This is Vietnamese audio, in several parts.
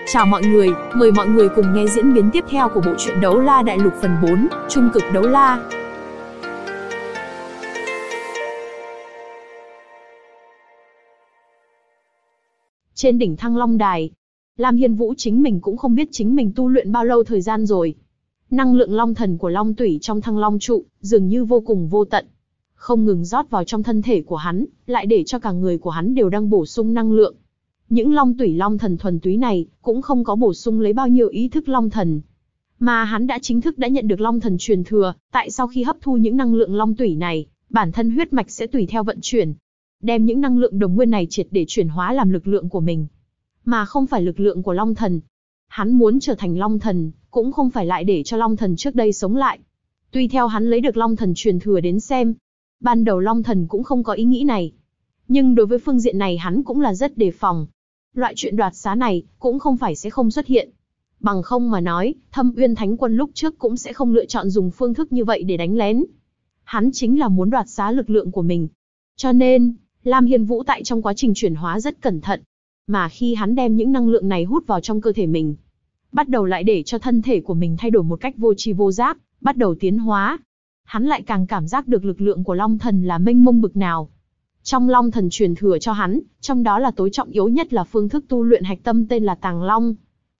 Chào mọi người, mời mọi người cùng nghe diễn biến tiếp theo của bộ truyện Đấu La Đại Lục phần 4, Trung cực đấu la. Trên đỉnh Thăng Long Đài, Lam Hiên Vũ chính mình cũng không biết chính mình tu luyện bao lâu thời gian rồi. Năng lượng long thần của long tủy trong Thăng Long trụ dường như vô cùng vô tận, không ngừng rót vào trong thân thể của hắn, lại để cho cả người của hắn đều đang bổ sung năng lượng. Những long tủy long thần thuần túy này cũng không có bổ sung lấy bao nhiêu ý thức long thần, mà hắn đã chính thức đã nhận được long thần truyền thừa. Tại sau khi hấp thu những năng lượng long tủy này, bản thân huyết mạch sẽ tùy theo vận chuyển, đem những năng lượng đồng nguyên này triệt để chuyển hóa làm lực lượng của mình, mà không phải lực lượng của long thần. Hắn muốn trở thành long thần, cũng không phải lại để cho long thần trước đây sống lại. Tuy theo hắn lấy được long thần truyền thừa đến xem, ban đầu long thần cũng không có ý nghĩ này, nhưng đối với phương diện này hắn cũng là rất đề phòng. Loại chuyện đoạt xá này cũng không phải sẽ không xuất hiện. Bằng không mà nói, Thâm Uyên Thánh Quân lúc trước cũng sẽ không lựa chọn dùng phương thức như vậy để đánh lén. Hắn chính là muốn đoạt xá lực lượng của mình. Cho nên, Lam Hiên Vũ tại trong quá trình chuyển hóa rất cẩn thận. Mà khi hắn đem những năng lượng này hút vào trong cơ thể mình, bắt đầu lại để cho thân thể của mình thay đổi một cách vô tri vô giác, bắt đầu tiến hóa. Hắn lại càng cảm giác được lực lượng của Long Thần là mênh mông bực nào. Trong Long Thần truyền thừa cho hắn, trong đó là tối trọng yếu nhất là phương thức tu luyện hạch tâm tên là Tàng Long.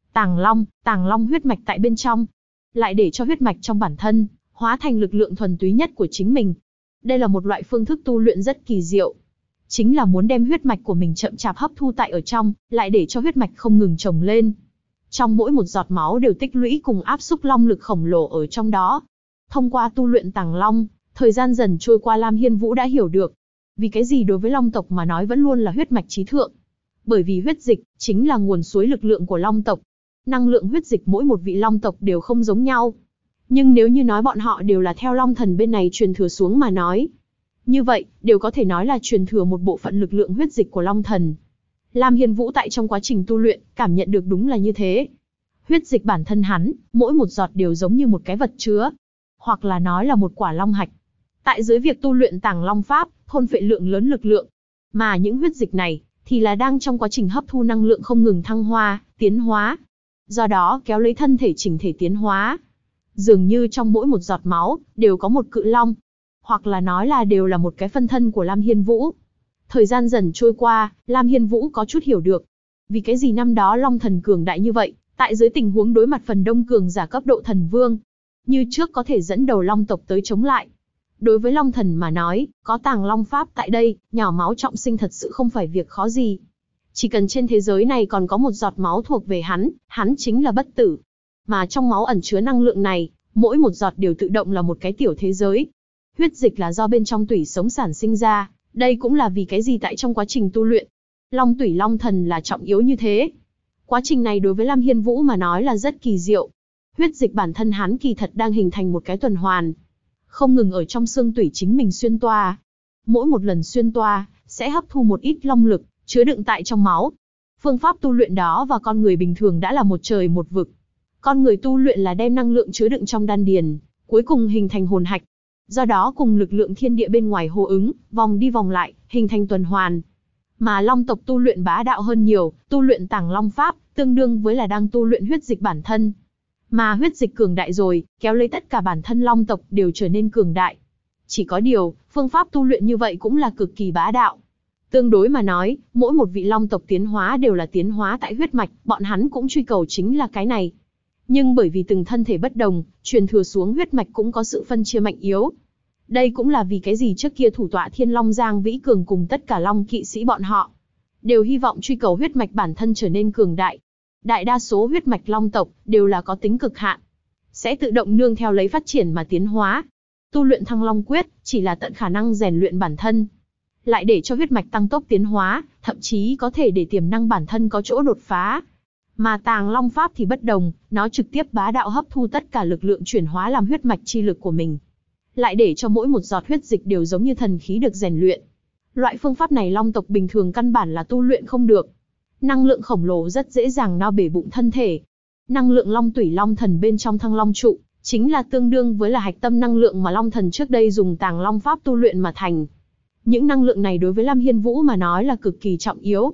Tàng Long huyết mạch tại bên trong, lại để cho huyết mạch trong bản thân hóa thành lực lượng thuần túy nhất của chính mình. Đây là một loại phương thức tu luyện rất kỳ diệu, chính là muốn đem huyết mạch của mình chậm chạp hấp thu tại ở trong, lại để cho huyết mạch không ngừng trồng lên. Trong mỗi một giọt máu đều tích lũy cùng áp xúc long lực khổng lồ ở trong đó. Thông qua tu luyện Tàng Long, thời gian dần trôi qua, Lam Hiên Vũ đã hiểu được vì cái gì đối với long tộc mà nói vẫn luôn là huyết mạch chí thượng. Bởi vì huyết dịch chính là nguồn suối lực lượng của long tộc. Năng lượng huyết dịch mỗi một vị long tộc đều không giống nhau. Nhưng nếu như nói bọn họ đều là theo long thần bên này truyền thừa xuống mà nói, như vậy, đều có thể nói là truyền thừa một bộ phận lực lượng huyết dịch của long thần. Lam Hiên Vũ tại trong quá trình tu luyện, cảm nhận được đúng là như thế. Huyết dịch bản thân hắn, mỗi một giọt đều giống như một cái vật chứa, hoặc là nói là một quả long hạch. Tại dưới việc tu luyện Tàng Long Pháp, thôn phệ lượng lớn lực lượng, mà những huyết dịch này thì là đang trong quá trình hấp thu năng lượng không ngừng thăng hoa, tiến hóa. Do đó kéo lấy thân thể chỉnh thể tiến hóa. Dường như trong mỗi một giọt máu đều có một cự long, hoặc là nói là đều là một cái phân thân của Lam Hiên Vũ. Thời gian dần trôi qua, Lam Hiên Vũ có chút hiểu được vì cái gì năm đó long thần cường đại như vậy, tại dưới tình huống đối mặt phần đông cường giả cấp độ thần vương, như trước có thể dẫn đầu long tộc tới chống lại. Đối với long thần mà nói, có Tàng Long Pháp tại đây, nhỏ máu trọng sinh thật sự không phải việc khó gì. Chỉ cần trên thế giới này còn có một giọt máu thuộc về hắn, hắn chính là bất tử. Mà trong máu ẩn chứa năng lượng này, mỗi một giọt đều tự động là một cái tiểu thế giới. Huyết dịch là do bên trong tủy sống sản sinh ra, đây cũng là vì cái gì tại trong quá trình tu luyện, long tủy long thần là trọng yếu như thế. Quá trình này đối với Lam Hiên Vũ mà nói là rất kỳ diệu. Huyết dịch bản thân hắn kỳ thật đang hình thành một cái tuần hoàn, không ngừng ở trong xương tủy chính mình xuyên toa. Mỗi một lần xuyên toa, sẽ hấp thu một ít long lực, chứa đựng tại trong máu. Phương pháp tu luyện đó và con người bình thường đã là một trời một vực. Con người tu luyện là đem năng lượng chứa đựng trong đan điền, cuối cùng hình thành hồn hạch. Do đó cùng lực lượng thiên địa bên ngoài hô ứng, vòng đi vòng lại, hình thành tuần hoàn. Mà long tộc tu luyện bá đạo hơn nhiều, tu luyện Tàng Long Pháp, tương đương với là đang tu luyện huyết dịch bản thân. Mà huyết dịch cường đại rồi, kéo lấy tất cả bản thân long tộc đều trở nên cường đại. Chỉ có điều, phương pháp tu luyện như vậy cũng là cực kỳ bá đạo. Tương đối mà nói, mỗi một vị long tộc tiến hóa đều là tiến hóa tại huyết mạch, bọn hắn cũng truy cầu chính là cái này. Nhưng bởi vì từng thân thể bất đồng, truyền thừa xuống huyết mạch cũng có sự phân chia mạnh yếu. Đây cũng là vì cái gì trước kia thủ tọa Thiên Long Giang Vĩ Cường cùng tất cả long kỵ sĩ bọn họ đều hy vọng truy cầu huyết mạch bản thân trở nên cường đại. Đại đa số huyết mạch long tộc đều là có tính cực hạn, sẽ tự động nương theo lấy phát triển mà tiến hóa. Tu luyện Thăng Long Quyết chỉ là tận khả năng rèn luyện bản thân, lại để cho huyết mạch tăng tốc tiến hóa, thậm chí có thể để tiềm năng bản thân có chỗ đột phá. Mà Tàng Long Pháp thì bất đồng, nó trực tiếp bá đạo hấp thu tất cả lực lượng chuyển hóa làm huyết mạch chi lực của mình, lại để cho mỗi một giọt huyết dịch đều giống như thần khí được rèn luyện. Loại phương pháp này long tộc bình thường căn bản là tu luyện không được. Năng lượng khổng lồ rất dễ dàng no bể bụng thân thể. Năng lượng long tủy long thần bên trong Thăng Long trụ, chính là tương đương với là hạch tâm năng lượng mà long thần trước đây dùng Tàng Long Pháp tu luyện mà thành. Những năng lượng này đối với Lam Hiên Vũ mà nói là cực kỳ trọng yếu.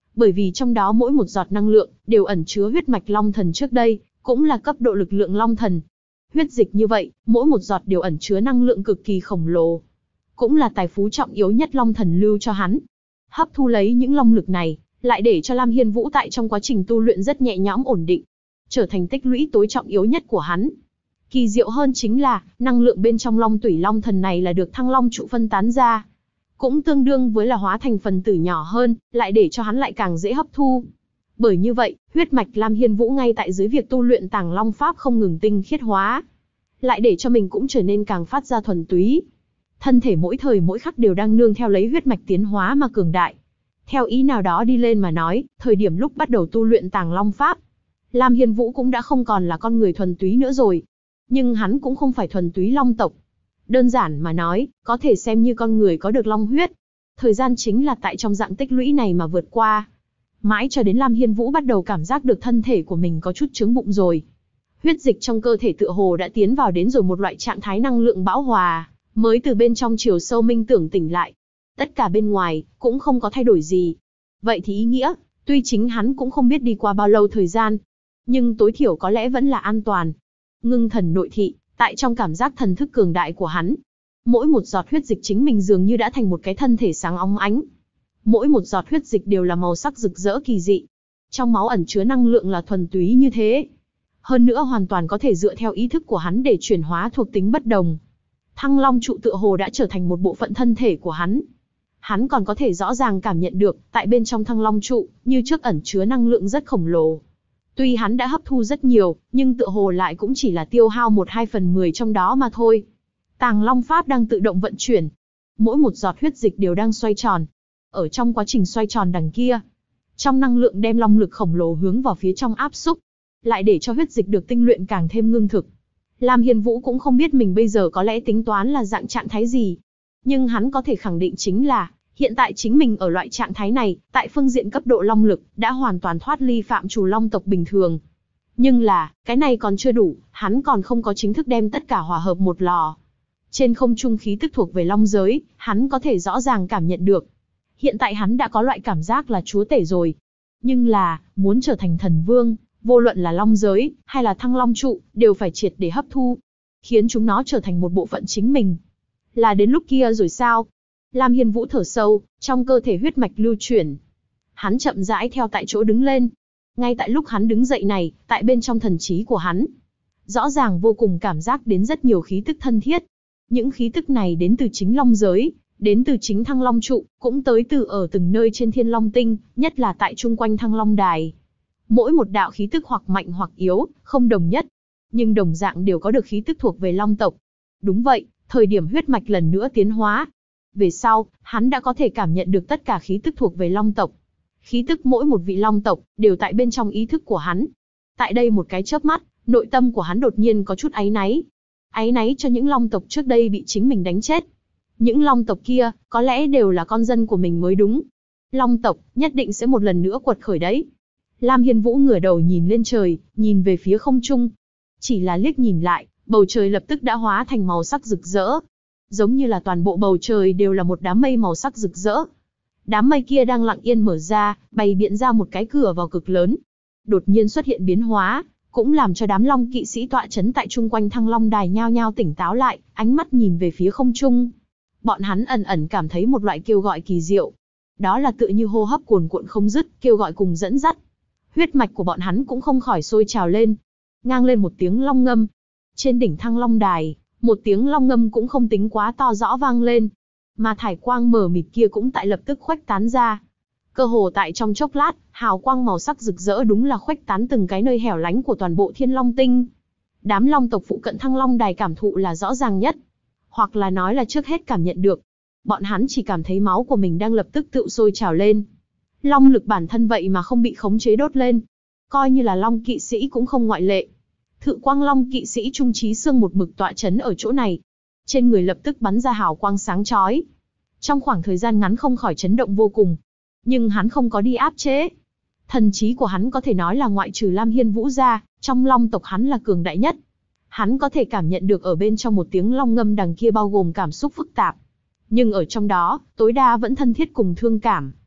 Bởi vì trong đó mỗi một giọt năng lượng đều ẩn chứa huyết mạch long thần trước đây, cũng là cấp độ lực lượng long thần. Huyết dịch như vậy, mỗi một giọt đều ẩn chứa năng lượng cực kỳ khổng lồ, cũng là tài phú trọng yếu nhất long thần lưu cho hắn. Hấp thu lấy những long lực này, lại để cho Lam Hiên Vũ tại trong quá trình tu luyện rất nhẹ nhõm ổn định, trở thành tích lũy tối trọng yếu nhất của hắn. Kỳ diệu hơn chính là, năng lượng bên trong long tủy long thần này là được thăng long trụ phân tán ra, cũng tương đương với là hóa thành phần tử nhỏ hơn, lại để cho hắn lại càng dễ hấp thu. Bởi như vậy, huyết mạch Lam Hiên Vũ ngay tại dưới việc tu luyện Tàng Long Pháp không ngừng tinh khiết hóa, lại để cho mình cũng trở nên càng phát ra thuần túy. Thân thể mỗi thời mỗi khắc đều đang nương theo lấy huyết mạch tiến hóa mà cường đại. Theo ý nào đó đi lên mà nói, thời điểm lúc bắt đầu tu luyện Tàng Long Pháp, Lam Hiên Vũ cũng đã không còn là con người thuần túy nữa rồi. Nhưng hắn cũng không phải thuần túy long tộc. Đơn giản mà nói, có thể xem như con người có được long huyết. Thời gian chính là tại trong dạng tích lũy này mà vượt qua. Mãi cho đến Lam Hiên Vũ bắt đầu cảm giác được thân thể của mình có chút chướng bụng rồi. Huyết dịch trong cơ thể tựa hồ đã tiến vào đến rồi một loại trạng thái năng lượng bão hòa, mới từ bên trong chiều sâu minh tưởng tỉnh lại. Tất cả bên ngoài, cũng không có thay đổi gì. Vậy thì ý nghĩa, tuy chính hắn cũng không biết đi qua bao lâu thời gian, nhưng tối thiểu có lẽ vẫn là an toàn. Ngưng thần nội thị, tại trong cảm giác thần thức cường đại của hắn, mỗi một giọt huyết dịch chính mình dường như đã thành một cái thân thể sáng óng ánh. Mỗi một giọt huyết dịch đều là màu sắc rực rỡ kỳ dị. Trong máu ẩn chứa năng lượng là thuần túy như thế. Hơn nữa hoàn toàn có thể dựa theo ý thức của hắn để chuyển hóa thuộc tính bất đồng. Thăng Long trụ tựa hồ đã trở thành một bộ phận thân thể của hắn. Hắn còn có thể rõ ràng cảm nhận được, tại bên trong Thăng Long trụ, như trước ẩn chứa năng lượng rất khổng lồ. Tuy hắn đã hấp thu rất nhiều, nhưng tựa hồ lại cũng chỉ là tiêu hao 1/2/10 trong đó mà thôi. Tàng Long Pháp đang tự động vận chuyển. Mỗi một giọt huyết dịch đều đang xoay tròn. Ở trong quá trình xoay tròn đằng kia, trong năng lượng đem long lực khổng lồ hướng vào phía trong áp xúc, lại để cho huyết dịch được tinh luyện càng thêm ngưng thực. Lam Hiên Vũ cũng không biết mình bây giờ có lẽ tính toán là dạng trạng thái gì. Nhưng hắn có thể khẳng định chính là, hiện tại chính mình ở loại trạng thái này, tại phương diện cấp độ long lực, đã hoàn toàn thoát ly phạm trù long tộc bình thường. Nhưng là, cái này còn chưa đủ, hắn còn không có chính thức đem tất cả hòa hợp một lò. Trên không trung khí tức thuộc về long giới, hắn có thể rõ ràng cảm nhận được. Hiện tại hắn đã có loại cảm giác là chúa tể rồi. Nhưng là, muốn trở thành thần vương, vô luận là long giới, hay là Thăng Long trụ, đều phải triệt để hấp thu, khiến chúng nó trở thành một bộ phận chính mình. Là đến lúc kia rồi sao? Lam Hiên Vũ thở sâu, trong cơ thể huyết mạch lưu chuyển. Hắn chậm rãi theo tại chỗ đứng lên. Ngay tại lúc hắn đứng dậy này, tại bên trong thần trí của hắn, rõ ràng vô cùng cảm giác đến rất nhiều khí tức thân thiết. Những khí tức này đến từ chính long giới, đến từ chính Thăng Long trụ, cũng tới từ ở từng nơi trên Thiên Long tinh, nhất là tại chung quanh Thăng Long đài. Mỗi một đạo khí tức hoặc mạnh hoặc yếu, không đồng nhất, nhưng đồng dạng đều có được khí tức thuộc về long tộc. Đúng vậy, thời điểm huyết mạch lần nữa tiến hóa, về sau, hắn đã có thể cảm nhận được tất cả khí tức thuộc về long tộc. Khí tức mỗi một vị long tộc, đều tại bên trong ý thức của hắn. Tại đây một cái chớp mắt, nội tâm của hắn đột nhiên có chút áy náy. Áy náy cho những long tộc trước đây bị chính mình đánh chết. Những long tộc kia, có lẽ đều là con dân của mình mới đúng. Long tộc, nhất định sẽ một lần nữa quật khởi đấy. Lam Hiên Vũ ngửa đầu nhìn lên trời, nhìn về phía không trung. Chỉ là liếc nhìn lại, bầu trời lập tức đã hóa thành màu sắc rực rỡ. Giống như là toàn bộ bầu trời đều là một đám mây màu sắc rực rỡ. Đám mây kia đang lặng yên mở ra, bày biện ra một cái cửa vào cực lớn. Đột nhiên xuất hiện biến hóa, cũng làm cho đám long kỵ sĩ tọa chấn tại chung quanh Thăng Long đài nhao nhao tỉnh táo lại, ánh mắt nhìn về phía không trung. Bọn hắn ẩn ẩn cảm thấy một loại kêu gọi kỳ diệu. Đó là tựa như hô hấp cuồn cuộn không dứt, kêu gọi cùng dẫn dắt. Huyết mạch của bọn hắn cũng không khỏi sôi trào lên. Ngang lên một tiếng long ngâm. Trên đỉnh Thăng Long đài, một tiếng long ngâm cũng không tính quá to rõ vang lên. Mà thải quang mờ mịt kia cũng tại lập tức khuếch tán ra. Cơ hồ tại trong chốc lát, hào quang màu sắc rực rỡ đúng là khuếch tán từng cái nơi hẻo lánh của toàn bộ Thiên Long tinh. Đám long tộc phụ cận Thăng Long đài cảm thụ là rõ ràng nhất. Hoặc là nói là trước hết cảm nhận được. Bọn hắn chỉ cảm thấy máu của mình đang lập tức tự sôi trào lên. Long lực bản thân vậy mà không bị khống chế đốt lên. Coi như là long kỵ sĩ cũng không ngoại lệ. Thự quang long kỵ sĩ Trung Chí Sương một mực tọa chấn ở chỗ này. Trên người lập tức bắn ra hào quang sáng chói. Trong khoảng thời gian ngắn không khỏi chấn động vô cùng. Nhưng hắn không có đi áp chế. Thần trí của hắn có thể nói là ngoại trừ Lam Hiên Vũ ra, trong long tộc hắn là cường đại nhất. Hắn có thể cảm nhận được ở bên trong một tiếng long ngâm đằng kia bao gồm cảm xúc phức tạp. Nhưng ở trong đó, tối đa vẫn thân thiết cùng thương cảm.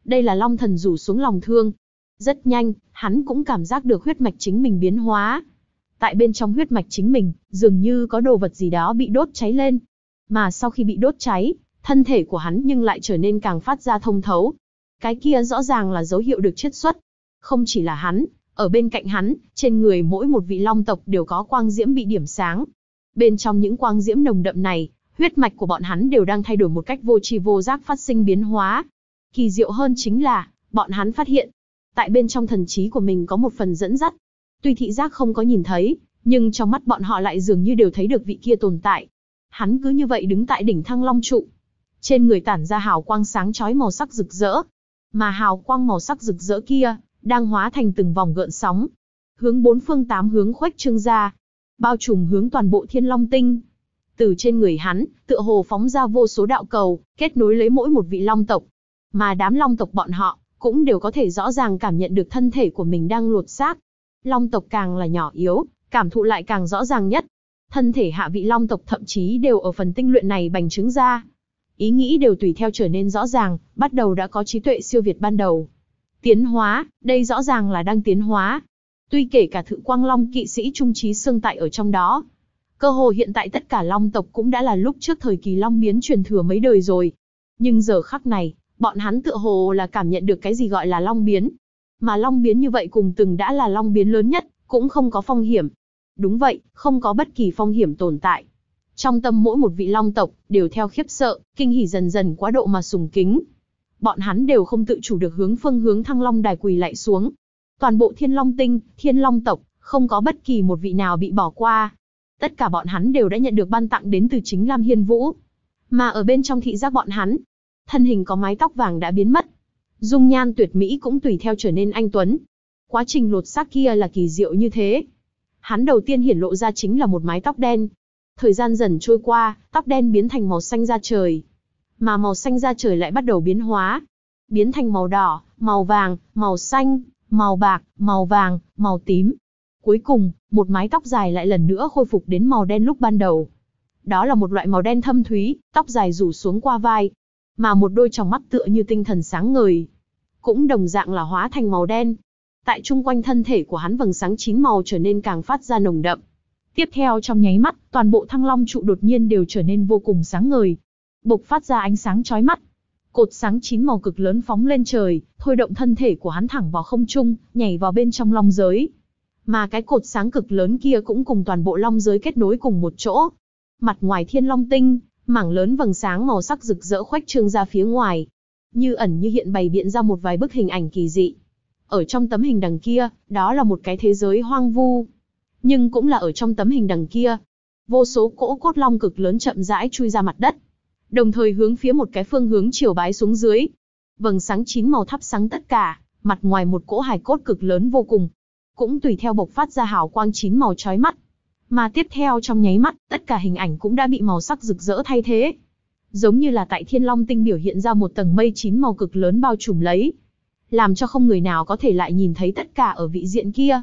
Đây là Long Thần rủ xuống lòng thương. Rất nhanh, hắn cũng cảm giác được huyết mạch chính mình biến hóa. Tại bên trong huyết mạch chính mình, dường như có đồ vật gì đó bị đốt cháy lên. Mà sau khi bị đốt cháy, thân thể của hắn nhưng lại trở nên càng phát ra thông thấu. Cái kia rõ ràng là dấu hiệu được chiết xuất. Không chỉ là hắn, ở bên cạnh hắn, trên người mỗi một vị long tộc đều có quang diễm bị điểm sáng. Bên trong những quang diễm nồng đậm này, huyết mạch của bọn hắn đều đang thay đổi một cách vô tri vô giác phát sinh biến hóa. Kỳ diệu hơn chính là, bọn hắn phát hiện, tại bên trong thần trí của mình có một phần dẫn dắt. Tuy thị giác không có nhìn thấy, nhưng trong mắt bọn họ lại dường như đều thấy được vị kia tồn tại. Hắn cứ như vậy đứng tại đỉnh Thăng Long trụ. Trên người tản ra hào quang sáng chói màu sắc rực rỡ. Mà hào quang màu sắc rực rỡ kia, đang hóa thành từng vòng gợn sóng. Hướng bốn phương tám hướng khuếch trương ra. Bao trùm hướng toàn bộ Thiên Long Tinh. Từ trên người hắn, tựa hồ phóng ra vô số đạo cầu, kết nối lấy mỗi một vị long tộc. Mà đám long tộc bọn họ, cũng đều có thể rõ ràng cảm nhận được thân thể của mình đang lột xác. Long tộc càng là nhỏ yếu, cảm thụ lại càng rõ ràng nhất. Thân thể hạ vị long tộc thậm chí đều ở phần tinh luyện này bành trướng ra. Ý nghĩ đều tùy theo trở nên rõ ràng, bắt đầu đã có trí tuệ siêu việt ban đầu. Tiến hóa, đây rõ ràng là đang tiến hóa. Tuy kể cả Thự Quang Long kỵ sĩ trung trí xương tại ở trong đó. Cơ hồ hiện tại tất cả long tộc cũng đã là lúc trước thời kỳ long biến truyền thừa mấy đời rồi. Nhưng giờ khắc này, bọn hắn tựa hồ là cảm nhận được cái gì gọi là long biến. Mà long biến như vậy cùng từng đã là long biến lớn nhất, cũng không có phong hiểm. Đúng vậy, không có bất kỳ phong hiểm tồn tại. Trong tâm mỗi một vị long tộc, đều theo khiếp sợ, kinh hỉ dần dần quá độ mà sùng kính. Bọn hắn đều không tự chủ được hướng phương hướng Thăng Long đài quỳ lạy xuống. Toàn bộ Thiên Long Tinh, Thiên Long tộc, không có bất kỳ một vị nào bị bỏ qua. Tất cả bọn hắn đều đã nhận được ban tặng đến từ chính Lam Hiên Vũ. Mà ở bên trong thị giác bọn hắn, thân hình có mái tóc vàng đã biến mất. Dung nhan tuyệt mỹ cũng tùy theo trở nên anh tuấn. Quá trình lột xác kia là kỳ diệu như thế. Hắn đầu tiên hiển lộ ra chính là một mái tóc đen. Thời gian dần trôi qua, tóc đen biến thành màu xanh da trời. Mà màu xanh da trời lại bắt đầu biến hóa. Biến thành màu đỏ, màu vàng, màu xanh, màu bạc, màu vàng, màu tím. Cuối cùng, một mái tóc dài lại lần nữa khôi phục đến màu đen lúc ban đầu. Đó là một loại màu đen thâm thúy, tóc dài rủ xuống qua vai. Mà một đôi tròng mắt tựa như tinh thần sáng ngời. Cũng đồng dạng là hóa thành màu đen. Tại chung quanh thân thể của hắn vầng sáng 9 màu trở nên càng phát ra nồng đậm. Tiếp theo trong nháy mắt, toàn bộ Thăng Long trụ đột nhiên đều trở nên vô cùng sáng ngời. Bộc phát ra ánh sáng chói mắt. Cột sáng 9 màu cực lớn phóng lên trời, thôi động thân thể của hắn thẳng vào không trung, nhảy vào bên trong long giới. Mà cái cột sáng cực lớn kia cũng cùng toàn bộ long giới kết nối cùng một chỗ. Mặt ngoài Thiên Long Tinh, mảng lớn vầng sáng màu sắc rực rỡ khuếch trương ra phía ngoài. Như ẩn như hiện bày biện ra một vài bức hình ảnh kỳ dị. Ở trong tấm hình đằng kia, đó là một cái thế giới hoang vu. Nhưng cũng là ở trong tấm hình đằng kia, vô số cỗ cốt long cực lớn chậm rãi chui ra mặt đất. Đồng thời hướng phía một cái phương hướng chiều bái xuống dưới. Vầng sáng 9 màu thắp sáng tất cả, mặt ngoài một cỗ hài cốt cực lớn vô cùng. Cũng tùy theo bộc phát ra hào quang 9 màu chói mắt. Mà tiếp theo trong nháy mắt, tất cả hình ảnh cũng đã bị màu sắc rực rỡ thay thế. Giống như là tại Thiên Long Tinh biểu hiện ra một tầng mây 9 màu cực lớn bao trùm lấy. Làm cho không người nào có thể lại nhìn thấy tất cả ở vị diện kia.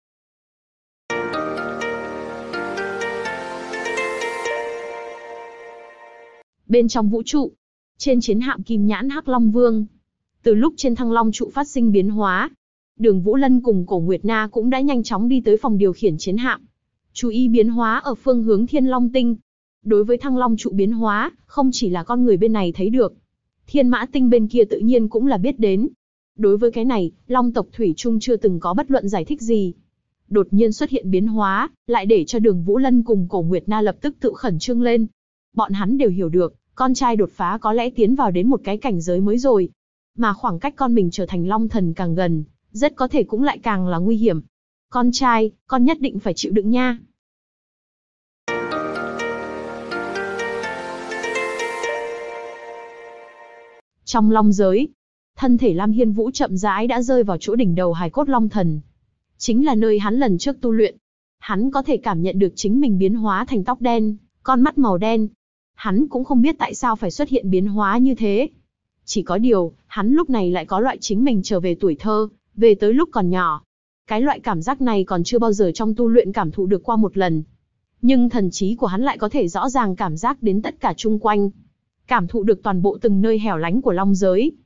Bên trong vũ trụ, trên chiến hạm Kim Nhãn Hắc Long Vương, từ lúc trên Thăng Long trụ phát sinh biến hóa, Đường Vũ Lân cùng Cổ Nguyệt Na cũng đã nhanh chóng đi tới phòng điều khiển chiến hạm, chú ý biến hóa ở phương hướng Thiên Long Tinh. Đối với Thăng Long trụ biến hóa, không chỉ là con người bên này thấy được, Thiên Mã Tinh bên kia tự nhiên cũng là biết đến. Đối với cái này, Long tộc thủy chung chưa từng có bất luận giải thích gì. Đột nhiên xuất hiện biến hóa, lại để cho Đường Vũ Lân cùng Cổ Nguyệt Na lập tức tự khẩn trương lên. Bọn hắn đều hiểu được, con trai đột phá có lẽ tiến vào đến một cái cảnh giới mới rồi. Mà khoảng cách con mình trở thành Long Thần càng gần, rất có thể cũng lại càng là nguy hiểm. Con trai, con nhất định phải chịu đựng nha. Trong Long giới, thân thể Lam Hiên Vũ chậm rãi đã rơi vào chỗ đỉnh đầu hài cốt Long Thần. Chính là nơi hắn lần trước tu luyện. Hắn có thể cảm nhận được chính mình biến hóa thành tóc đen, con mắt màu đen. Hắn cũng không biết tại sao phải xuất hiện biến hóa như thế. Chỉ có điều, hắn lúc này lại có loại chính mình trở về tuổi thơ, về tới lúc còn nhỏ. Cái loại cảm giác này còn chưa bao giờ trong tu luyện cảm thụ được qua một lần. Nhưng thần trí của hắn lại có thể rõ ràng cảm giác đến tất cả chung quanh. Cảm thụ được toàn bộ từng nơi hẻo lánh của Long giới.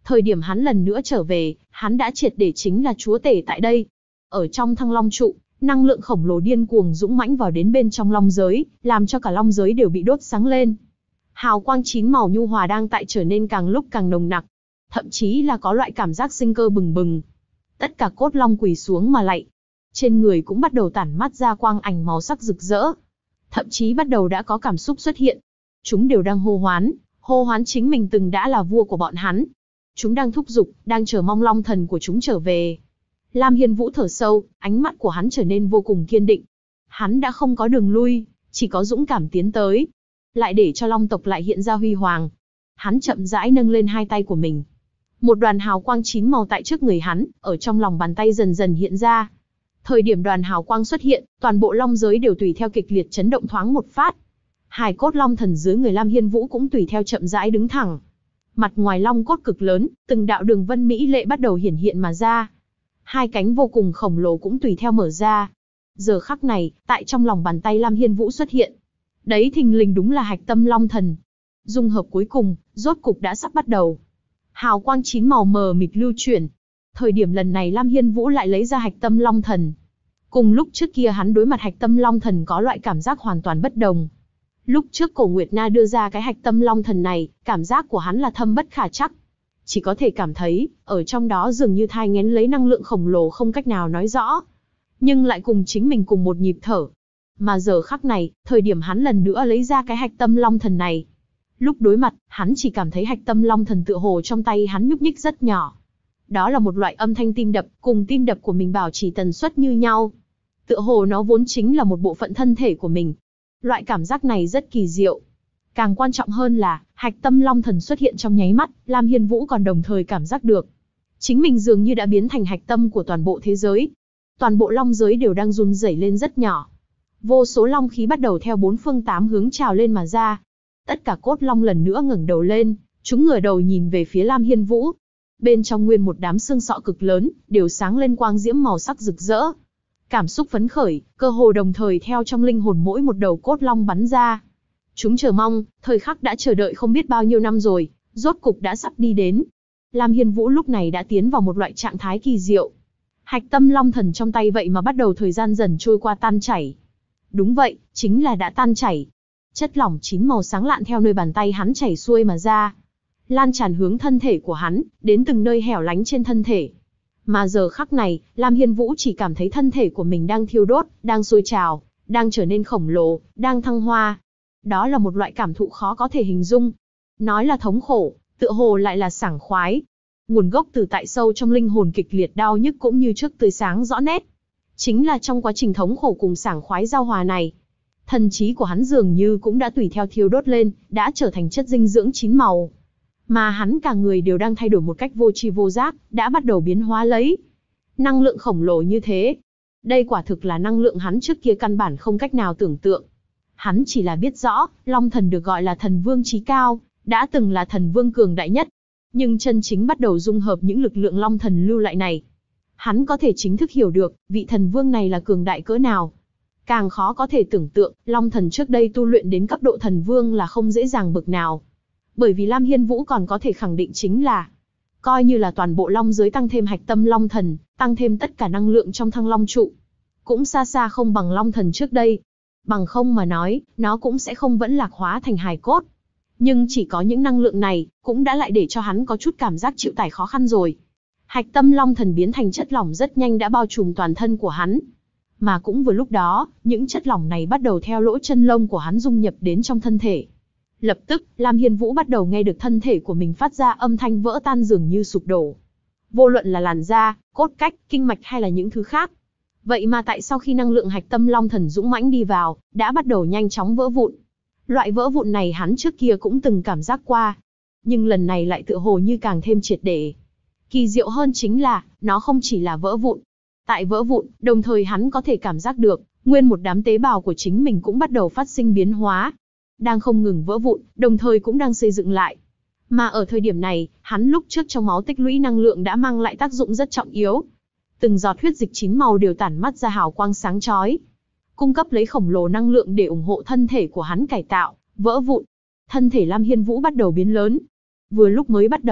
Thời điểm hắn lần nữa trở về, hắn đã triệt để chính là chúa tể tại đây. Ở trong Thăng Long trụ, năng lượng khổng lồ điên cuồng dũng mãnh vào đến bên trong long giới, làm cho cả long giới đều bị đốt sáng lên. Hào quang 9 màu nhu hòa đang tại trở nên càng lúc càng nồng nặc, thậm chí là có loại cảm giác sinh cơ bừng bừng. Tất cả cốt long quỳ xuống mà lạy. Trên người cũng bắt đầu tản mát ra quang ảnh màu sắc rực rỡ. Thậm chí bắt đầu đã có cảm xúc xuất hiện. Chúng đều đang hô hoán chính mình từng đã là vua của bọn hắn. Chúng đang thúc giục, đang chờ mong long thần của chúng trở về. Lam Hiên Vũ thở sâu, ánh mắt của hắn trở nên vô cùng kiên định. Hắn đã không có đường lui, chỉ có dũng cảm tiến tới. Lại để cho long tộc lại hiện ra huy hoàng. Hắn chậm rãi nâng lên hai tay của mình. Một đoàn hào quang 9 màu tại trước người hắn, ở trong lòng bàn tay dần dần hiện ra. Thời điểm đoàn hào quang xuất hiện, toàn bộ long giới đều tùy theo kịch liệt chấn động thoáng một phát. Hài cốt long thần dưới người Lam Hiên Vũ cũng tùy theo chậm rãi đứng thẳng. Mặt ngoài long cốt cực lớn, từng đạo đường vân mỹ lệ bắt đầu hiển hiện mà ra. Hai cánh vô cùng khổng lồ cũng tùy theo mở ra. Giờ khắc này, tại trong lòng bàn tay Lam Hiên Vũ xuất hiện. Đấy thình lình đúng là hạch tâm long thần. Dung hợp cuối cùng, rốt cục đã sắp bắt đầu. Hào quang 9 màu mờ mịt lưu chuyển. Thời điểm lần này Lam Hiên Vũ lại lấy ra hạch tâm long thần. Cùng lúc trước kia hắn đối mặt hạch tâm long thần có loại cảm giác hoàn toàn bất đồng. Lúc trước Cổ Nguyệt Na đưa ra cái hạch tâm long thần này, cảm giác của hắn là thâm bất khả trắc. Chỉ có thể cảm thấy, ở trong đó dường như thai nghén lấy năng lượng khổng lồ không cách nào nói rõ. Nhưng lại cùng chính mình cùng một nhịp thở. Mà giờ khắc này, thời điểm hắn lần nữa lấy ra cái hạch tâm long thần này. Lúc đối mặt, hắn chỉ cảm thấy hạch tâm long thần tựa hồ trong tay hắn nhúc nhích rất nhỏ. Đó là một loại âm thanh tim đập, cùng tim đập của mình bảo trì tần suất như nhau. Tựa hồ nó vốn chính là một bộ phận thân thể của mình. Loại cảm giác này rất kỳ diệu. Càng quan trọng hơn là, hạch tâm long thần xuất hiện trong nháy mắt, Lam Hiên Vũ còn đồng thời cảm giác được. Chính mình dường như đã biến thành hạch tâm của toàn bộ thế giới. Toàn bộ long giới đều đang run rẩy lên rất nhỏ. Vô số long khí bắt đầu theo bốn phương tám hướng trào lên mà ra. Tất cả cốt long lần nữa ngẩng đầu lên, chúng ngửa đầu nhìn về phía Lam Hiên Vũ. Bên trong nguyên một đám xương sọ cực lớn, đều sáng lên quang diễm màu sắc rực rỡ. Cảm xúc phấn khởi, cơ hồ đồng thời theo trong linh hồn mỗi một đầu cốt long bắn ra. Chúng chờ mong, thời khắc đã chờ đợi không biết bao nhiêu năm rồi, rốt cục đã sắp đi đến. Lam Hiên Vũ lúc này đã tiến vào một loại trạng thái kỳ diệu. Hạch tâm long thần trong tay vậy mà bắt đầu thời gian dần trôi qua tan chảy. Đúng vậy, chính là đã tan chảy. Chất lỏng 9 màu sáng lạn theo nơi bàn tay hắn chảy xuôi mà ra. Lan tràn hướng thân thể của hắn, đến từng nơi hẻo lánh trên thân thể. Mà giờ khắc này, Lam Hiên Vũ chỉ cảm thấy thân thể của mình đang thiêu đốt, đang sôi trào, đang trở nên khổng lồ, đang thăng hoa. Đó là một loại cảm thụ khó có thể hình dung. Nói là thống khổ, tựa hồ lại là sảng khoái. Nguồn gốc từ tại sâu trong linh hồn kịch liệt đau nhức cũng như trước tươi sáng rõ nét. Chính là trong quá trình thống khổ cùng sảng khoái giao hòa này. Thần trí của hắn dường như cũng đã tùy theo thiêu đốt lên, đã trở thành chất dinh dưỡng 9 màu. Mà hắn cả người đều đang thay đổi một cách vô tri vô giác, đã bắt đầu biến hóa lấy. Năng lượng khổng lồ như thế. Đây quả thực là năng lượng hắn trước kia căn bản không cách nào tưởng tượng. Hắn chỉ là biết rõ, Long Thần được gọi là thần vương chí cao, đã từng là thần vương cường đại nhất. Nhưng chân chính bắt đầu dung hợp những lực lượng Long Thần lưu lại này. Hắn có thể chính thức hiểu được, vị thần vương này là cường đại cỡ nào. Càng khó có thể tưởng tượng, Long Thần trước đây tu luyện đến cấp độ thần vương là không dễ dàng bực nào. Bởi vì Lam Hiên Vũ còn có thể khẳng định chính là, coi như là toàn bộ long giới tăng thêm hạch tâm Long Thần, tăng thêm tất cả năng lượng trong Thăng Long trụ, cũng xa xa không bằng Long Thần trước đây. Bằng không mà nói, nó cũng sẽ không vẫn lạc hóa thành hài cốt. Nhưng chỉ có những năng lượng này, cũng đã lại để cho hắn có chút cảm giác chịu tải khó khăn rồi. Hạch tâm Long Thần biến thành chất lỏng rất nhanh đã bao trùm toàn thân của hắn. Mà cũng vừa lúc đó, những chất lỏng này bắt đầu theo lỗ chân lông của hắn dung nhập đến trong thân thể. Lập tức, Lam Hiên Vũ bắt đầu nghe được thân thể của mình phát ra âm thanh vỡ tan dường như sụp đổ. Vô luận là làn da, cốt cách, kinh mạch hay là những thứ khác. Vậy mà tại sau khi năng lượng hạch tâm Long Thần dũng mãnh đi vào, đã bắt đầu nhanh chóng vỡ vụn. Loại vỡ vụn này hắn trước kia cũng từng cảm giác qua. Nhưng lần này lại tựa hồ như càng thêm triệt để. Kỳ diệu hơn chính là, nó không chỉ là vỡ vụn. Tại vỡ vụn, đồng thời hắn có thể cảm giác được, nguyên một đám tế bào của chính mình cũng bắt đầu phát sinh biến hóa. Đang không ngừng vỡ vụn, đồng thời cũng đang xây dựng lại. Mà ở thời điểm này, hắn lúc trước trong máu tích lũy năng lượng đã mang lại tác dụng rất trọng yếu. Từng giọt huyết dịch 9 màu đều tản mắt ra hào quang sáng chói, cung cấp lấy khổng lồ năng lượng để ủng hộ thân thể của hắn cải tạo, vỡ vụn. Thân thể Lam Hiên Vũ bắt đầu biến lớn. Vừa lúc mới bắt đầu,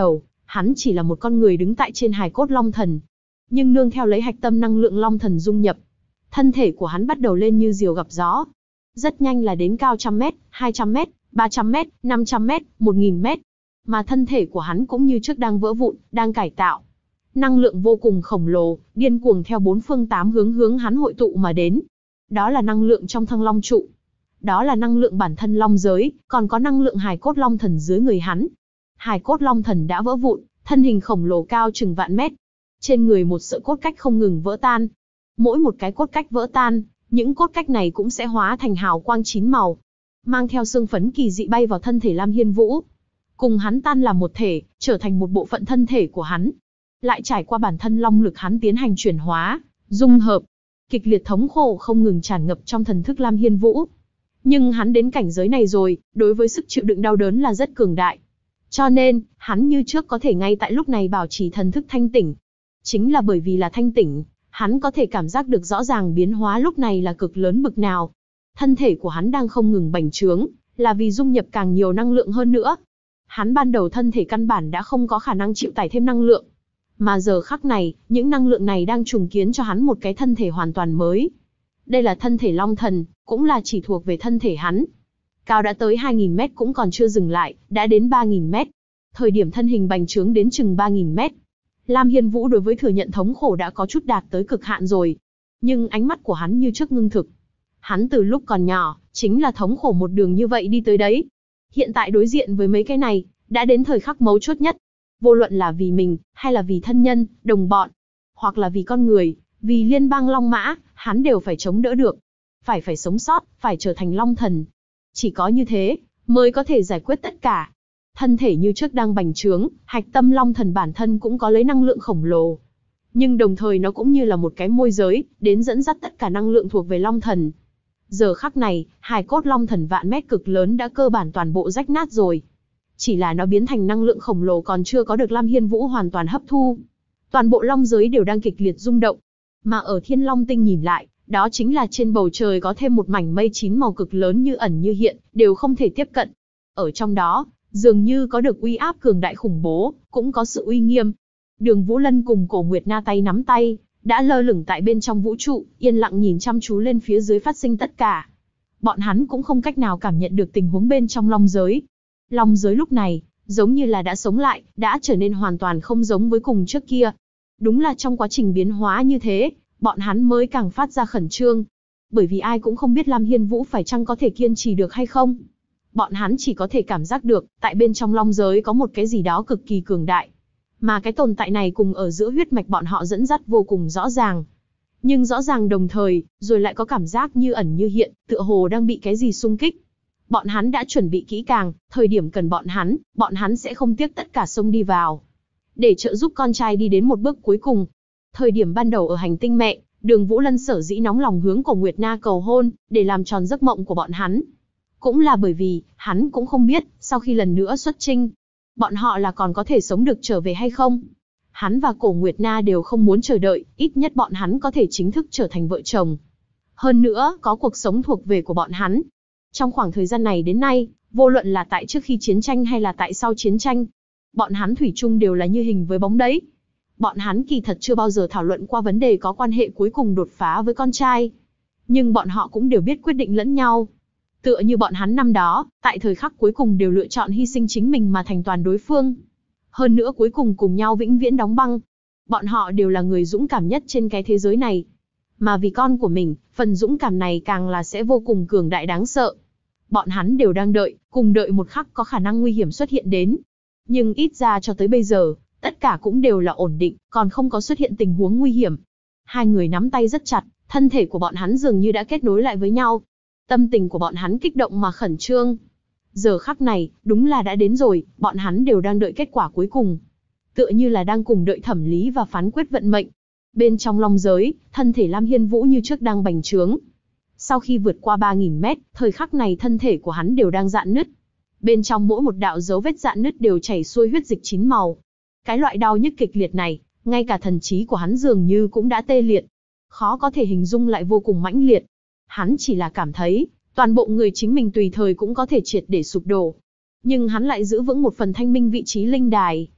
Hắn chỉ là một con người đứng tại trên hài cốt long thần. Nhưng nương theo lấy hạch tâm năng lượng long thần dung nhập, thân thể của hắn bắt đầu lên như diều gặp gió. Rất nhanh là đến cao 100m, 200m, 300m, 500m, 1000m. Mà thân thể của hắn cũng như trước đang vỡ vụn, đang cải tạo. Năng lượng vô cùng khổng lồ, điên cuồng theo bốn phương tám hướng hướng hắn hội tụ mà đến. Đó là năng lượng trong Thăng Long trụ. Đó là năng lượng bản thân long giới, còn có năng lượng hài cốt long thần dưới người hắn. Hài cốt long thần đã vỡ vụn, thân hình khổng lồ cao chừng vạn mét. Trên người một sợi cốt cách không ngừng vỡ tan. Mỗi một cái cốt cách vỡ tan, những cốt cách này cũng sẽ hóa thành hào quang 9 màu, mang theo xương phấn kỳ dị bay vào thân thể Lam Hiên Vũ. Cùng hắn tan làm một thể, trở thành một bộ phận thân thể của hắn. Lại trải qua bản thân long lực hắn tiến hành chuyển hóa, dung hợp. Kịch liệt thống khổ không ngừng tràn ngập trong thần thức Lam Hiên Vũ. Nhưng hắn đến cảnh giới này rồi, đối với sức chịu đựng đau đớn là rất cường đại. Cho nên, hắn như trước có thể ngay tại lúc này bảo trì thần thức thanh tỉnh. Chính là bởi vì là thanh tỉnh, hắn có thể cảm giác được rõ ràng biến hóa lúc này là cực lớn bực nào. Thân thể của hắn đang không ngừng bành trướng, là vì dung nhập càng nhiều năng lượng hơn nữa. Hắn ban đầu thân thể căn bản đã không có khả năng chịu tải thêm năng lượng. Mà giờ khắc này, những năng lượng này đang trùng kiến cho hắn một cái thân thể hoàn toàn mới. Đây là thân thể long thần, cũng là chỉ thuộc về thân thể hắn. Cao đã tới 2000m cũng còn chưa dừng lại, đã đến 3000m. Thời điểm thân hình bành trướng đến chừng 3000m. Lam Hiên Vũ đối với thừa nhận thống khổ đã có chút đạt tới cực hạn rồi. Nhưng ánh mắt của hắn như trước ngưng thực. Hắn từ lúc còn nhỏ, chính là thống khổ một đường như vậy đi tới đấy. Hiện tại đối diện với mấy cái này, đã đến thời khắc mấu chốt nhất. Vô luận là vì mình, hay là vì thân nhân, đồng bọn, hoặc là vì con người, vì liên bang Long Mã, hắn đều phải chống đỡ được. Phải sống sót, phải trở thành Long Thần. Chỉ có như thế, mới có thể giải quyết tất cả. Thân thể như trước đang bành trướng, hạch tâm Long Thần bản thân cũng có lấy năng lượng khổng lồ. Nhưng đồng thời nó cũng như là một cái môi giới, đến dẫn dắt tất cả năng lượng thuộc về Long Thần. Giờ khắc này, hài cốt Long Thần vạn mét cực lớn đã cơ bản toàn bộ rách nát rồi. Chỉ là nó biến thành năng lượng khổng lồ còn chưa có được Lam Hiên Vũ hoàn toàn hấp thu. Toàn bộ long giới đều đang kịch liệt rung động. Mà ở Thiên Long Tinh nhìn lại, đó chính là trên bầu trời có thêm một mảnh mây 9 màu cực lớn như ẩn như hiện, đều không thể tiếp cận. Ở trong đó, dường như có được uy áp cường đại khủng bố, cũng có sự uy nghiêm. Đường Vũ Lân cùng Cổ Nguyệt Na tay nắm tay, đã lơ lửng tại bên trong vũ trụ, yên lặng nhìn chăm chú lên phía dưới phát sinh tất cả. Bọn hắn cũng không cách nào cảm nhận được tình huống bên trong long giới. Long giới lúc này, giống như là đã sống lại, đã trở nên hoàn toàn không giống với cùng trước kia. Đúng là trong quá trình biến hóa như thế, bọn hắn mới càng phát ra khẩn trương. Bởi vì ai cũng không biết Lam Hiên Vũ phải chăng có thể kiên trì được hay không. Bọn hắn chỉ có thể cảm giác được, tại bên trong long giới có một cái gì đó cực kỳ cường đại. Mà cái tồn tại này cùng ở giữa huyết mạch bọn họ dẫn dắt vô cùng rõ ràng. Nhưng rõ ràng đồng thời, rồi lại có cảm giác như ẩn như hiện, tựa hồ đang bị cái gì xung kích. Bọn hắn đã chuẩn bị kỹ càng, thời điểm cần bọn hắn sẽ không tiếc tất cả xông đi vào. Để trợ giúp con trai đi đến một bước cuối cùng. Thời điểm ban đầu ở hành tinh mẹ, Đường Vũ Lân sở dĩ nóng lòng hướng Cổ Nguyệt Na cầu hôn, để làm tròn giấc mộng của bọn hắn. Cũng là bởi vì, hắn cũng không biết, sau khi lần nữa xuất chinh, bọn họ là còn có thể sống được trở về hay không. Hắn và Cổ Nguyệt Na đều không muốn chờ đợi, ít nhất bọn hắn có thể chính thức trở thành vợ chồng. Hơn nữa, có cuộc sống thuộc về của bọn hắn. Trong khoảng thời gian này đến nay, vô luận là tại trước khi chiến tranh hay là tại sau chiến tranh, bọn hắn thủy chung đều là như hình với bóng đấy. Bọn hắn kỳ thật chưa bao giờ thảo luận qua vấn đề có quan hệ cuối cùng đột phá với con trai. Nhưng bọn họ cũng đều biết quyết định lẫn nhau. Tựa như bọn hắn năm đó, tại thời khắc cuối cùng đều lựa chọn hy sinh chính mình mà thành toàn đối phương. Hơn nữa cuối cùng cùng nhau vĩnh viễn đóng băng. Bọn họ đều là người dũng cảm nhất trên cái thế giới này. Mà vì con của mình, phần dũng cảm này càng là sẽ vô cùng cường đại đáng sợ. Bọn hắn đều đang đợi, cùng đợi một khắc có khả năng nguy hiểm xuất hiện đến. Nhưng ít ra cho tới bây giờ, tất cả cũng đều là ổn định, còn không có xuất hiện tình huống nguy hiểm. Hai người nắm tay rất chặt, thân thể của bọn hắn dường như đã kết nối lại với nhau. Tâm tình của bọn hắn kích động mà khẩn trương. Giờ khắc này, đúng là đã đến rồi, bọn hắn đều đang đợi kết quả cuối cùng. Tựa như là đang cùng đợi thẩm lý và phán quyết vận mệnh. Bên trong long giới, thân thể Lam Hiên Vũ như trước đang bành trướng. Sau khi vượt qua 3000m, thời khắc này thân thể của hắn đều đang rạn nứt. Bên trong mỗi một đạo dấu vết rạn nứt đều chảy xuôi huyết dịch 9 màu. Cái loại đau nhức kịch liệt này, ngay cả thần trí của hắn dường như cũng đã tê liệt. Khó có thể hình dung lại vô cùng mãnh liệt. Hắn chỉ là cảm thấy, toàn bộ người chính mình tùy thời cũng có thể triệt để sụp đổ. Nhưng hắn lại giữ vững một phần thanh minh vị trí linh đài.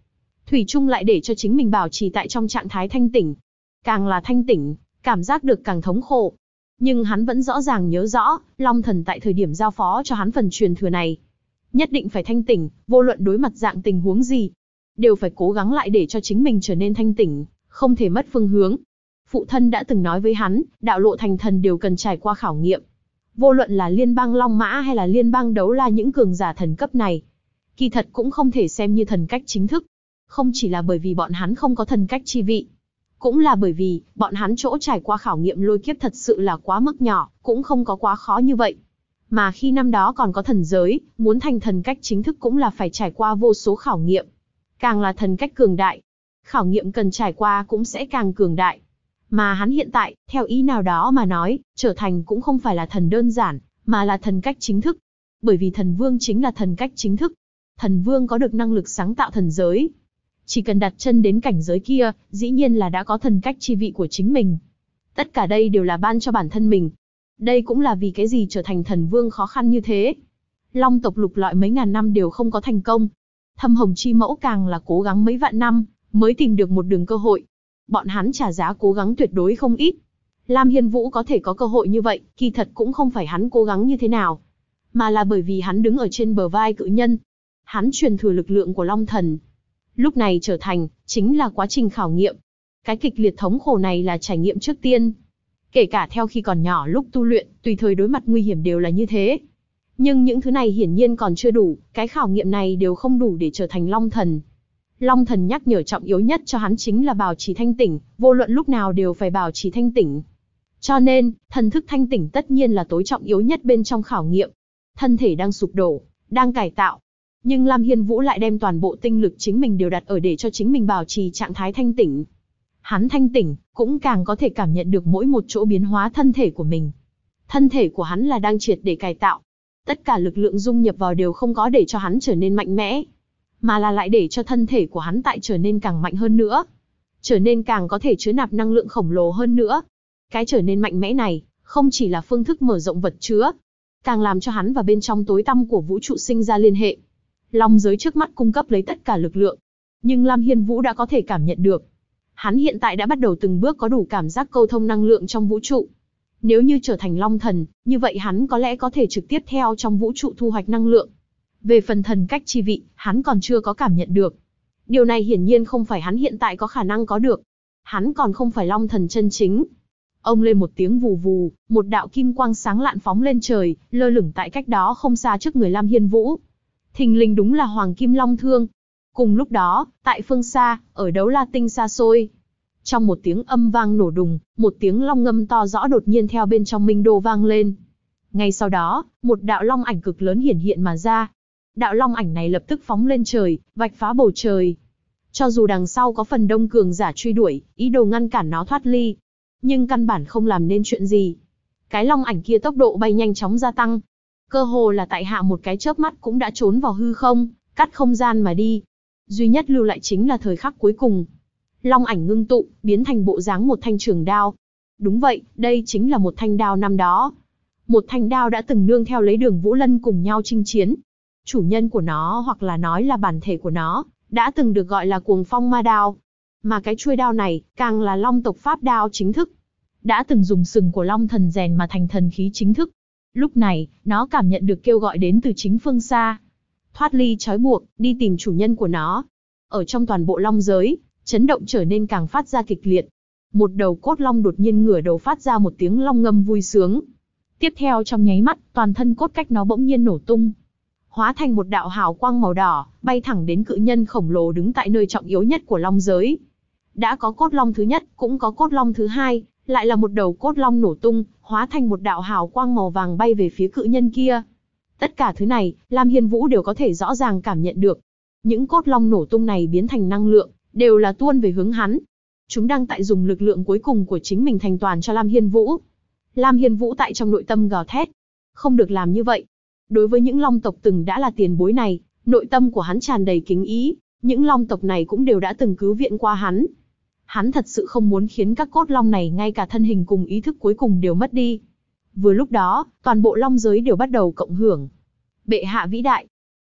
thủy chung lại để cho chính mình bảo trì tại trong trạng thái thanh tỉnh. Càng là thanh tỉnh, cảm giác được càng thống khổ. Nhưng hắn vẫn rõ ràng nhớ rõ, Long Thần tại thời điểm giao phó cho hắn phần truyền thừa này. Nhất định phải thanh tỉnh, vô luận đối mặt dạng tình huống gì. Đều phải cố gắng lại để cho chính mình trở nên thanh tỉnh, không thể mất phương hướng. Phụ thân đã từng nói với hắn, đạo lộ thành thần đều cần trải qua khảo nghiệm. Vô luận là liên bang Long Mã hay là liên bang Đấu La những cường giả thần cấp này, kỳ thật cũng không thể xem như thần cách chính thức. Không chỉ là bởi vì bọn hắn không có thần cách chi vị, cũng là bởi vì bọn hắn chỗ trải qua khảo nghiệm lôi kiếp thật sự là quá mức nhỏ, cũng không có quá khó như vậy. Mà khi năm đó còn có thần giới, muốn thành thần cách chính thức cũng là phải trải qua vô số khảo nghiệm. Càng là thần cách cường đại, khảo nghiệm cần trải qua cũng sẽ càng cường đại. Mà hắn hiện tại, theo ý nào đó mà nói, trở thành cũng không phải là thần đơn giản, mà là thần cách chính thức. Bởi vì thần vương chính là thần cách chính thức. Thần vương có được năng lực sáng tạo thần giới. Chỉ cần đặt chân đến cảnh giới kia, dĩ nhiên là đã có thần cách chi vị của chính mình. Tất cả đây đều là ban cho bản thân mình. Đây cũng là vì cái gì trở thành thần vương khó khăn như thế. Long tộc lục lọi mấy ngàn năm đều không có thành công. Thâm Hồng Chi Mẫu càng là cố gắng mấy vạn năm, mới tìm được một đường cơ hội. Bọn hắn trả giá cố gắng tuyệt đối không ít. Lam Hiên Vũ có thể có cơ hội như vậy, kỳ thật cũng không phải hắn cố gắng như thế nào, mà là bởi vì hắn đứng ở trên bờ vai cự nhân. Hắn truyền thừa lực lượng của Long Thần. Lúc này trở thành, chính là quá trình khảo nghiệm. Cái kịch liệt thống khổ này là trải nghiệm trước tiên. Kể cả theo khi còn nhỏ lúc tu luyện, tùy thời đối mặt nguy hiểm đều là như thế. Nhưng những thứ này hiển nhiên còn chưa đủ, cái khảo nghiệm này đều không đủ để trở thành Long Thần. Long Thần nhắc nhở trọng yếu nhất cho hắn chính là bảo trì thanh tỉnh, vô luận lúc nào đều phải bảo trì thanh tỉnh. Cho nên, thần thức thanh tỉnh tất nhiên là tối trọng yếu nhất bên trong khảo nghiệm. Thân thể đang sụp đổ, đang cải tạo. Nhưng Lam Hiên Vũ lại đem toàn bộ tinh lực chính mình đều đặt ở để cho chính mình bảo trì trạng thái thanh tỉnh. Hắn thanh tỉnh, cũng càng có thể cảm nhận được mỗi một chỗ biến hóa thân thể của mình. Thân thể của hắn là đang triệt để cải tạo. Tất cả lực lượng dung nhập vào đều không có để cho hắn trở nên mạnh mẽ, mà là lại để cho thân thể của hắn tại trở nên càng mạnh hơn nữa. Trở nên càng có thể chứa nạp năng lượng khổng lồ hơn nữa. Cái trở nên mạnh mẽ này, không chỉ là phương thức mở rộng vật chứa, càng làm cho hắn và bên trong tối tăm của vũ trụ sinh ra liên hệ. Long giới trước mắt cung cấp lấy tất cả lực lượng. Nhưng Lam Hiên Vũ đã có thể cảm nhận được. Hắn hiện tại đã bắt đầu từng bước có đủ cảm giác câu thông năng lượng trong vũ trụ. Nếu như trở thành Long Thần, như vậy hắn có lẽ có thể trực tiếp theo trong vũ trụ thu hoạch năng lượng. Về phần thần cách chi vị, hắn còn chưa có cảm nhận được. Điều này hiển nhiên không phải hắn hiện tại có khả năng có được. Hắn còn không phải Long Thần chân chính. Ông lên một tiếng vù vù, một đạo kim quang sáng lạn phóng lên trời, lơ lửng tại cách đó không xa trước người Lam Hiên Vũ. Thình lình đúng là Hoàng Kim Long Thương. Cùng lúc đó, tại phương xa, ở Đấu La Tinh xa xôi, trong một tiếng âm vang nổ đùng, một tiếng long ngâm to rõ đột nhiên theo bên trong Minh Đô vang lên. Ngay sau đó, một đạo long ảnh cực lớn hiển hiện mà ra. Đạo long ảnh này lập tức phóng lên trời, vạch phá bầu trời. Cho dù đằng sau có phần đông cường giả truy đuổi, ý đồ ngăn cản nó thoát ly, nhưng căn bản không làm nên chuyện gì. Cái long ảnh kia tốc độ bay nhanh chóng gia tăng. Cơ hồ là tại hạ một cái chớp mắt cũng đã trốn vào hư không, cắt không gian mà đi. Duy nhất lưu lại chính là thời khắc cuối cùng. Long ảnh ngưng tụ, biến thành bộ dáng một thanh trường đao. Đúng vậy, đây chính là một thanh đao năm đó. Một thanh đao đã từng nương theo lấy Đường Vũ Lân cùng nhau chinh chiến. Chủ nhân của nó, hoặc là nói là bản thể của nó, đã từng được gọi là Cuồng Phong Ma Đao. Mà cái chuôi đao này, càng là Long tộc pháp đao chính thức. Đã từng dùng sừng của Long Thần rèn mà thành thần khí chính thức. Lúc này, nó cảm nhận được kêu gọi đến từ chính phương xa. Thoát ly trói buộc, đi tìm chủ nhân của nó. Ở trong toàn bộ Long giới, chấn động trở nên càng phát ra kịch liệt. Một đầu cốt long đột nhiên ngửa đầu phát ra một tiếng long ngâm vui sướng. Tiếp theo trong nháy mắt, toàn thân cốt cách nó bỗng nhiên nổ tung, hóa thành một đạo hào quang màu đỏ, bay thẳng đến cự nhân khổng lồ đứng tại nơi trọng yếu nhất của Long giới. Đã có cốt long thứ nhất, cũng có cốt long thứ hai, lại là một đầu cốt long nổ tung, hóa thành một đạo hào quang màu vàng bay về phía cự nhân kia. Tất cả thứ này, Lam Hiên Vũ đều có thể rõ ràng cảm nhận được. Những cốt long nổ tung này biến thành năng lượng, đều là tuôn về hướng hắn. Chúng đang tại dùng lực lượng cuối cùng của chính mình thành toàn cho Lam Hiên Vũ. Lam Hiên Vũ tại trong nội tâm gào thét. Không được làm như vậy. Đối với những long tộc từng đã là tiền bối này, nội tâm của hắn tràn đầy kính ý. Những long tộc này cũng đều đã từng cứu viện qua hắn. Hắn thật sự không muốn khiến các cốt long này ngay cả thân hình cùng ý thức cuối cùng đều mất đi. Vừa lúc đó, toàn bộ long giới đều bắt đầu cộng hưởng. Bệ hạ vĩ đại.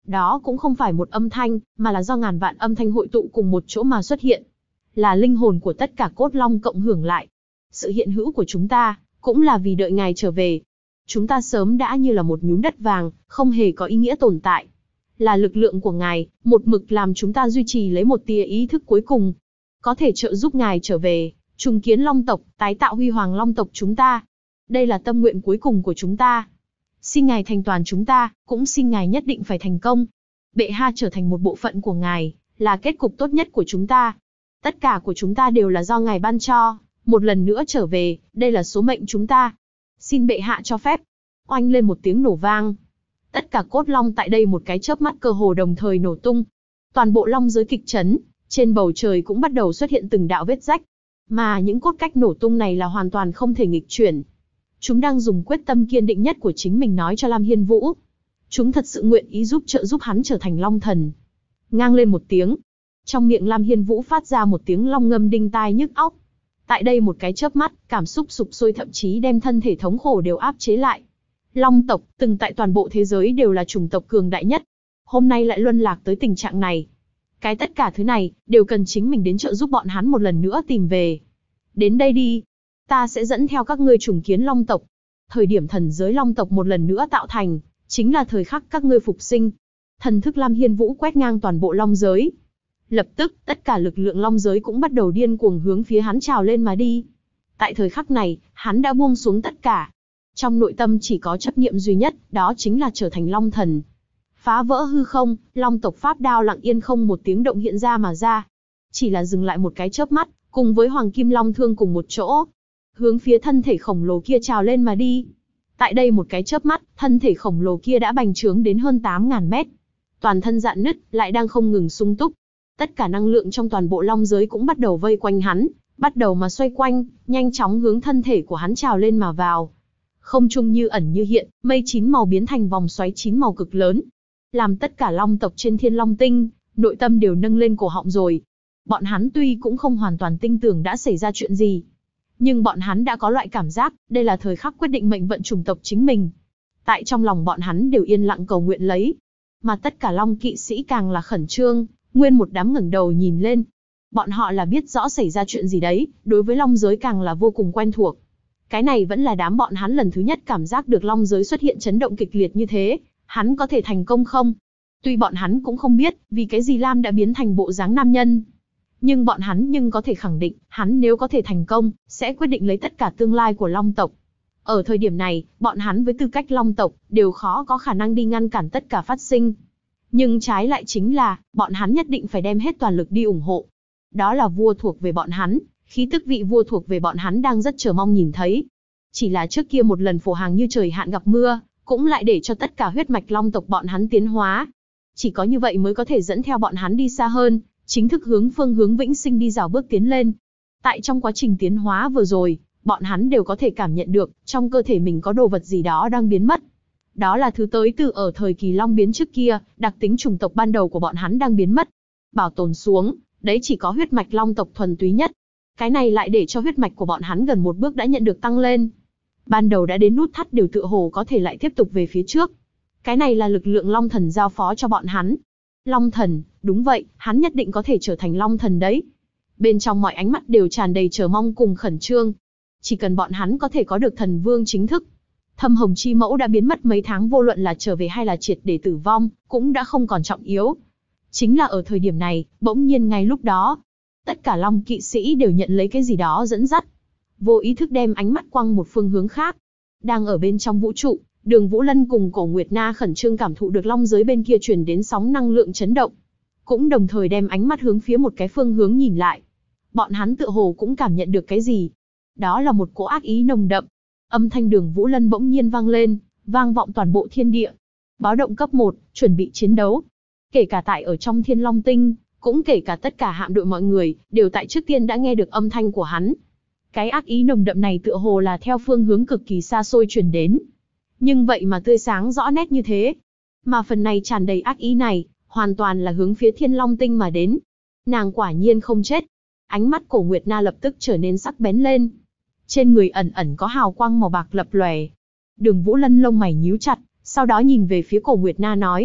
Đó cũng không phải một âm thanh, mà là do ngàn vạn âm thanh hội tụ cùng một chỗ mà xuất hiện. Là linh hồn của tất cả cốt long cộng hưởng lại. Sự hiện hữu của chúng ta, cũng là vì đợi ngài trở về. Chúng ta sớm đã như là một nhúm đất vàng, không hề có ý nghĩa tồn tại. Là lực lượng của ngài, một mực làm chúng ta duy trì lấy một tia ý thức cuối cùng. Có thể trợ giúp ngài trở về, trùng kiến long tộc, tái tạo huy hoàng long tộc chúng ta. Đây là tâm nguyện cuối cùng của chúng ta. Xin ngài thành toàn chúng ta, cũng xin ngài nhất định phải thành công. Bệ hạ trở thành một bộ phận của ngài, là kết cục tốt nhất của chúng ta. Tất cả của chúng ta đều là do ngài ban cho. Một lần nữa trở về, đây là số mệnh chúng ta. Xin bệ hạ cho phép. Oanh lên một tiếng nổ vang. Tất cả cốt long tại đây một cái chớp mắt cơ hồ đồng thời nổ tung. Toàn bộ long giới kịch chấn, trên bầu trời cũng bắt đầu xuất hiện từng đạo vết rách. Mà những cốt cách nổ tung này là hoàn toàn không thể nghịch chuyển. Chúng đang dùng quyết tâm kiên định nhất của chính mình nói cho Lam Hiên Vũ. Chúng thật sự nguyện ý trợ giúp hắn trở thành long thần. Ngang lên một tiếng. Trong miệng Lam Hiên Vũ phát ra một tiếng long ngâm đinh tai nhức óc. Tại đây một cái chớp mắt, cảm xúc sụp sôi thậm chí đem thân thể thống khổ đều áp chế lại. Long tộc, từng tại toàn bộ thế giới đều là chủng tộc cường đại nhất. Hôm nay lại luân lạc tới tình trạng này. Cái tất cả thứ này, đều cần chính mình đến trợ giúp bọn hắn một lần nữa tìm về. Đến đây đi. Ta sẽ dẫn theo các ngươi trùng kiến long tộc. Thời điểm thần giới long tộc một lần nữa tạo thành, chính là thời khắc các ngươi phục sinh. Thần thức Lam Hiên Vũ quét ngang toàn bộ long giới. Lập tức, tất cả lực lượng long giới cũng bắt đầu điên cuồng hướng phía hắn trào lên mà đi. Tại thời khắc này, hắn đã buông xuống tất cả. Trong nội tâm chỉ có chấp niệm duy nhất, đó chính là trở thành long thần. Phá vỡ hư không, long tộc pháp đao lặng yên không một tiếng động hiện ra mà ra. Chỉ là dừng lại một cái chớp mắt, cùng với hoàng kim long thương cùng một chỗ. Hướng phía thân thể khổng lồ kia trào lên mà đi. Tại đây một cái chớp mắt, thân thể khổng lồ kia đã bành trướng đến hơn 8.000 mét. Toàn thân rạn nứt, lại đang không ngừng sung túc. Tất cả năng lượng trong toàn bộ long giới cũng bắt đầu vây quanh hắn, bắt đầu mà xoay quanh, nhanh chóng hướng thân thể của hắn trào lên mà vào. Không trung như ẩn như hiện, mây 9 màu biến thành vòng xoáy 9 màu cực lớn. Làm tất cả long tộc trên Thiên Long Tinh, nội tâm đều nâng lên cổ họng rồi. Bọn hắn tuy cũng không hoàn toàn tin tưởng đã xảy ra chuyện gì, nhưng bọn hắn đã có loại cảm giác, đây là thời khắc quyết định mệnh vận chủng tộc chính mình. Tại trong lòng bọn hắn đều yên lặng cầu nguyện lấy. Mà tất cả long kỵ sĩ càng là khẩn trương, nguyên một đám ngẩng đầu nhìn lên. Bọn họ là biết rõ xảy ra chuyện gì đấy, đối với long giới càng là vô cùng quen thuộc. Cái này vẫn là đám bọn hắn lần thứ nhất cảm giác được long giới xuất hiện chấn động kịch liệt như thế, hắn có thể thành công không? Tuy bọn hắn cũng không biết, vì cái gì Lam đã biến thành bộ dáng nam nhân. Nhưng bọn hắn có thể khẳng định, hắn nếu có thể thành công, sẽ quyết định lấy tất cả tương lai của long tộc. Ở thời điểm này, bọn hắn với tư cách long tộc, đều khó có khả năng đi ngăn cản tất cả phát sinh. Nhưng trái lại chính là, bọn hắn nhất định phải đem hết toàn lực đi ủng hộ. Đó là vua thuộc về bọn hắn, khí tức vị vua thuộc về bọn hắn đang rất chờ mong nhìn thấy. Chỉ là trước kia một lần phổ hàng như trời hạn gặp mưa, cũng lại để cho tất cả huyết mạch long tộc bọn hắn tiến hóa. Chỉ có như vậy mới có thể dẫn theo bọn hắn đi xa hơn, chính thức hướng phương hướng vĩnh sinh đi rào bước tiến lên. Tại trong quá trình tiến hóa vừa rồi, bọn hắn đều có thể cảm nhận được, trong cơ thể mình có đồ vật gì đó đang biến mất. Đó là thứ tới từ ở thời kỳ long biến trước kia, đặc tính chủng tộc ban đầu của bọn hắn đang biến mất. Bảo tồn xuống, đấy chỉ có huyết mạch long tộc thuần túy nhất. Cái này lại để cho huyết mạch của bọn hắn gần một bước đã nhận được tăng lên. Ban đầu đã đến nút thắt đều tựa hồ có thể lại tiếp tục về phía trước. Cái này là lực lượng long thần giao phó cho bọn hắn. Long thần, đúng vậy, hắn nhất định có thể trở thành long thần đấy. Bên trong mọi ánh mắt đều tràn đầy chờ mong cùng khẩn trương. Chỉ cần bọn hắn có thể có được thần vương chính thức. Thâm Hồng Chi Mẫu đã biến mất mấy tháng, vô luận là trở về hay là triệt để tử vong, cũng đã không còn trọng yếu. Chính là ở thời điểm này, bỗng nhiên ngay lúc đó, tất cả long kỵ sĩ đều nhận lấy cái gì đó dẫn dắt. Vô ý thức đem ánh mắt quăng một phương hướng khác. Đang ở bên trong vũ trụ, Đường Vũ Lân cùng Cổ Nguyệt Na khẩn trương cảm thụ được long giới bên kia truyền đến sóng năng lượng chấn động. Cũng đồng thời đem ánh mắt hướng phía một cái phương hướng nhìn lại. Bọn hắn tựa hồ cũng cảm nhận được cái gì. Đó là một cỗ ác ý nồng đậm. Âm thanh Đường Vũ Lân bỗng nhiên vang lên, vang vọng toàn bộ thiên địa. Báo động cấp 1, chuẩn bị chiến đấu. Kể cả tại ở trong Thiên Long Tinh, cũng kể cả tất cả hạm đội mọi người, đều tại trước tiên đã nghe được âm thanh của hắn. Cái ác ý nồng đậm này tựa hồ là theo phương hướng cực kỳ xa xôi truyền đến. Nhưng vậy mà tươi sáng rõ nét như thế. Mà phần này tràn đầy ác ý này, hoàn toàn là hướng phía Thiên Long Tinh mà đến. Nàng quả nhiên không chết. Ánh mắt Cổ Nguyệt Na lập tức trở nên sắc bén lên. Trên người ẩn ẩn có hào quang màu bạc lập lòe. Đường Vũ Lân lông mày nhíu chặt, sau đó nhìn về phía Cổ Nguyệt Na nói.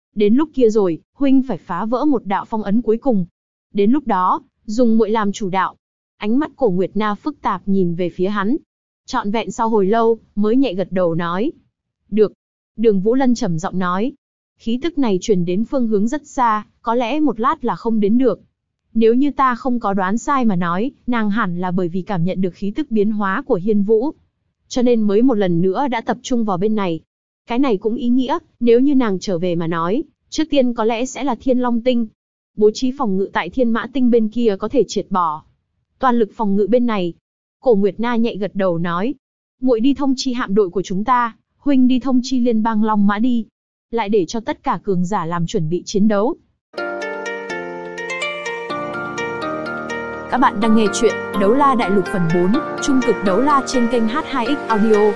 Đến lúc kia rồi, huynh phải phá vỡ một đạo phong ấn cuối cùng. Đến lúc đó, dùng muội làm chủ đạo. Ánh mắt Cổ Nguyệt Na phức tạp nhìn về phía hắn. Trọn vẹn sau hồi lâu, mới nhẹ gật đầu nói. Được. Đường Vũ Lân trầm giọng nói. Khí tức này truyền đến phương hướng rất xa, có lẽ một lát là không đến được. Nếu như ta không có đoán sai mà nói, nàng hẳn là bởi vì cảm nhận được khí tức biến hóa của Hiên Vũ. Cho nên mới một lần nữa đã tập trung vào bên này. Cái này cũng ý nghĩa, nếu như nàng trở về mà nói, trước tiên có lẽ sẽ là Thiên Long Tinh. Bố trí phòng ngự tại Thiên Mã Tinh bên kia có thể triệt bỏ. Toàn lực phòng ngự bên này. Cổ Nguyệt Na nhẹ gật đầu nói. Muội đi thông chi hạm đội của chúng ta, huynh đi thông chi liên bang Long Mã đi. Lại để cho tất cả cường giả làm chuẩn bị chiến đấu. Các bạn đang nghe chuyện Đấu La Đại Lục phần 4, trung cực đấu la trên kênh H2X Audio.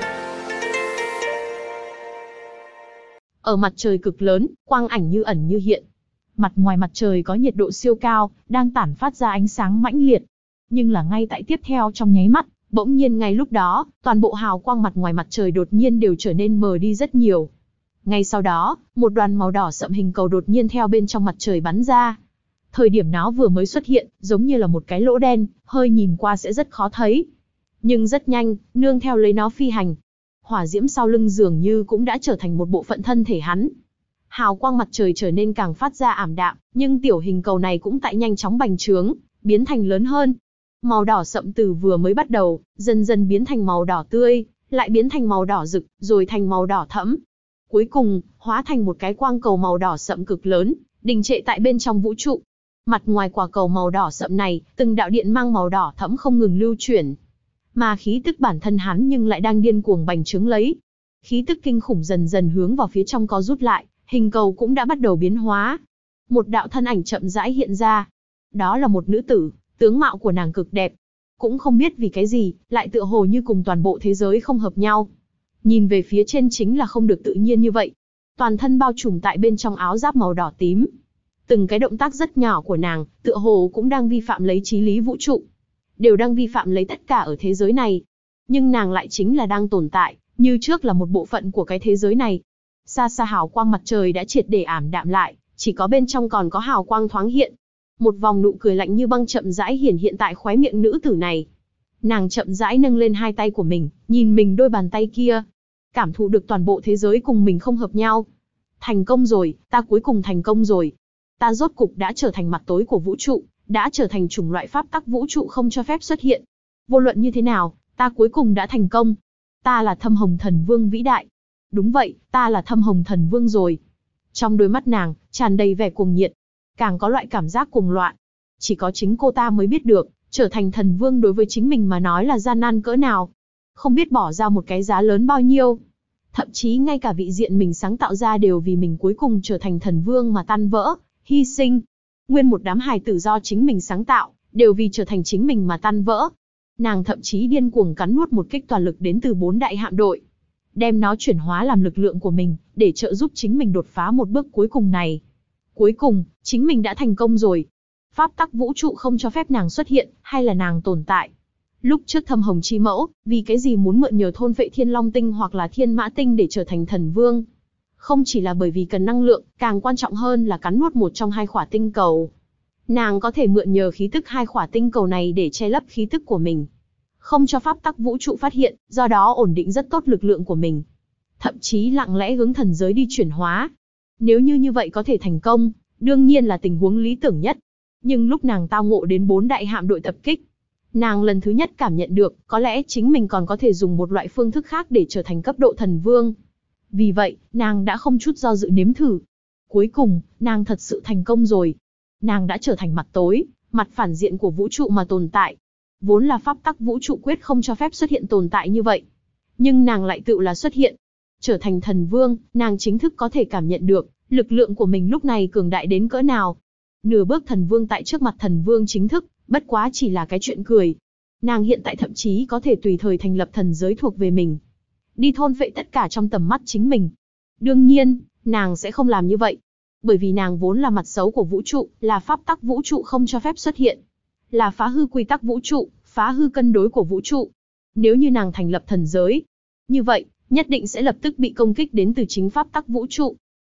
Ở mặt trời cực lớn, quang ảnh như ẩn như hiện. Mặt ngoài mặt trời có nhiệt độ siêu cao, đang tản phát ra ánh sáng mãnh liệt. Nhưng là ngay tại tiếp theo trong nháy mắt, bỗng nhiên ngay lúc đó, toàn bộ hào quang mặt ngoài mặt trời đột nhiên đều trở nên mờ đi rất nhiều. Ngay sau đó, một đoàn màu đỏ sậm hình cầu đột nhiên theo bên trong mặt trời bắn ra. Thời điểm nó vừa mới xuất hiện, giống như là một cái lỗ đen, hơi nhìn qua sẽ rất khó thấy. Nhưng rất nhanh, nương theo lấy nó phi hành. Hỏa diễm sau lưng dường như cũng đã trở thành một bộ phận thân thể hắn. Hào quang mặt trời trở nên càng phát ra ảm đạm, nhưng tiểu hình cầu này cũng tại nhanh chóng bành trướng, biến thành lớn hơn. Màu đỏ sậm từ vừa mới bắt đầu, dần dần biến thành màu đỏ tươi, lại biến thành màu đỏ rực, rồi thành màu đỏ thẫm. Cuối cùng, hóa thành một cái quang cầu màu đỏ sậm cực lớn, đình trệ tại bên trong vũ trụ. Mặt ngoài quả cầu màu đỏ sậm này, từng đạo điện mang màu đỏ thẫm không ngừng lưu chuyển. Mà khí tức bản thân hắn nhưng lại đang điên cuồng bành trướng lấy. Khí tức kinh khủng dần dần hướng vào phía trong co rút lại, hình cầu cũng đã bắt đầu biến hóa. Một đạo thân ảnh chậm rãi hiện ra. Đó là một nữ tử, tướng mạo của nàng cực đẹp. Cũng không biết vì cái gì, lại tựa hồ như cùng toàn bộ thế giới không hợp nhau. Nhìn về phía trên chính là không được tự nhiên như vậy. Toàn thân bao trùm tại bên trong áo giáp màu đỏ tím. Từng cái động tác rất nhỏ của nàng, tựa hồ cũng đang vi phạm lấy chí lý vũ trụ. Đều đang vi phạm lấy tất cả ở thế giới này. Nhưng nàng lại chính là đang tồn tại, như trước là một bộ phận của cái thế giới này. Xa xa hào quang mặt trời đã triệt để ảm đạm lại, chỉ có bên trong còn có hào quang thoáng hiện. Một vòng nụ cười lạnh như băng chậm rãi hiển hiện tại khóe miệng nữ tử này. Nàng chậm rãi nâng lên hai tay của mình, nhìn mình đôi bàn tay kia. Cảm thụ được toàn bộ thế giới cùng mình không hợp nhau. Thành công rồi, ta cuối cùng thành công rồi. Ta rốt cục đã trở thành mặt tối của vũ trụ, đã trở thành chủng loại pháp tắc vũ trụ không cho phép xuất hiện. Vô luận như thế nào, ta cuối cùng đã thành công. Ta là Thâm Hồng Thần Vương vĩ đại. Đúng vậy, ta là Thâm Hồng Thần Vương rồi. Trong đôi mắt nàng, tràn đầy vẻ cuồng nhiệt. Càng có loại cảm giác cuồng loạn. Chỉ có chính cô ta mới biết được, trở thành thần vương đối với chính mình mà nói là gian nan cỡ nào. Không biết bỏ ra một cái giá lớn bao nhiêu. Thậm chí ngay cả vị diện mình sáng tạo ra đều vì mình cuối cùng trở thành thần vương mà tan vỡ, hy sinh. Nguyên một đám hài tử do chính mình sáng tạo, đều vì trở thành chính mình mà tan vỡ. Nàng thậm chí điên cuồng cắn nuốt một kích toàn lực đến từ 4 đại hạm đội. Đem nó chuyển hóa làm lực lượng của mình, để trợ giúp chính mình đột phá một bước cuối cùng này. Cuối cùng, chính mình đã thành công rồi. Pháp tắc vũ trụ không cho phép nàng xuất hiện, hay là nàng tồn tại. Lúc trước Thâm Hồng Chi Mẫu, vì cái gì muốn mượn nhờ thôn phệ Thiên Long Tinh hoặc là Thiên Mã Tinh để trở thành thần vương? Không chỉ là bởi vì cần năng lượng, càng quan trọng hơn là cắn nuốt một trong hai khỏa tinh cầu. Nàng có thể mượn nhờ khí tức hai khỏa tinh cầu này để che lấp khí tức của mình. Không cho pháp tắc vũ trụ phát hiện, do đó ổn định rất tốt lực lượng của mình. Thậm chí lặng lẽ hướng thần giới đi chuyển hóa. Nếu như vậy có thể thành công, đương nhiên là tình huống lý tưởng nhất. Nhưng lúc nàng tao ngộ đến 4 đại hạm đội tập kích, nàng lần thứ nhất cảm nhận được, có lẽ chính mình còn có thể dùng một loại phương thức khác để trở thành cấp độ thần vương. Vì vậy, nàng đã không chút do dự nếm thử. Cuối cùng, nàng thật sự thành công rồi. Nàng đã trở thành mặt tối, mặt phản diện của vũ trụ mà tồn tại. Vốn là pháp tắc vũ trụ quyết không cho phép xuất hiện tồn tại như vậy. Nhưng nàng lại tự là xuất hiện. Trở thành thần vương, nàng chính thức có thể cảm nhận được, lực lượng của mình lúc này cường đại đến cỡ nào. Nửa bước thần vương tại trước mặt thần vương chính thức, bất quá chỉ là cái chuyện cười. Nàng hiện tại thậm chí có thể tùy thời thành lập thần giới thuộc về mình. Đi thôn phệ tất cả trong tầm mắt chính mình. Đương nhiên, nàng sẽ không làm như vậy. Bởi vì nàng vốn là mặt xấu của vũ trụ, là pháp tắc vũ trụ không cho phép xuất hiện. Là phá hư quy tắc vũ trụ, phá hư cân đối của vũ trụ. Nếu như nàng thành lập thần giới, như vậy, nhất định sẽ lập tức bị công kích đến từ chính pháp tắc vũ trụ.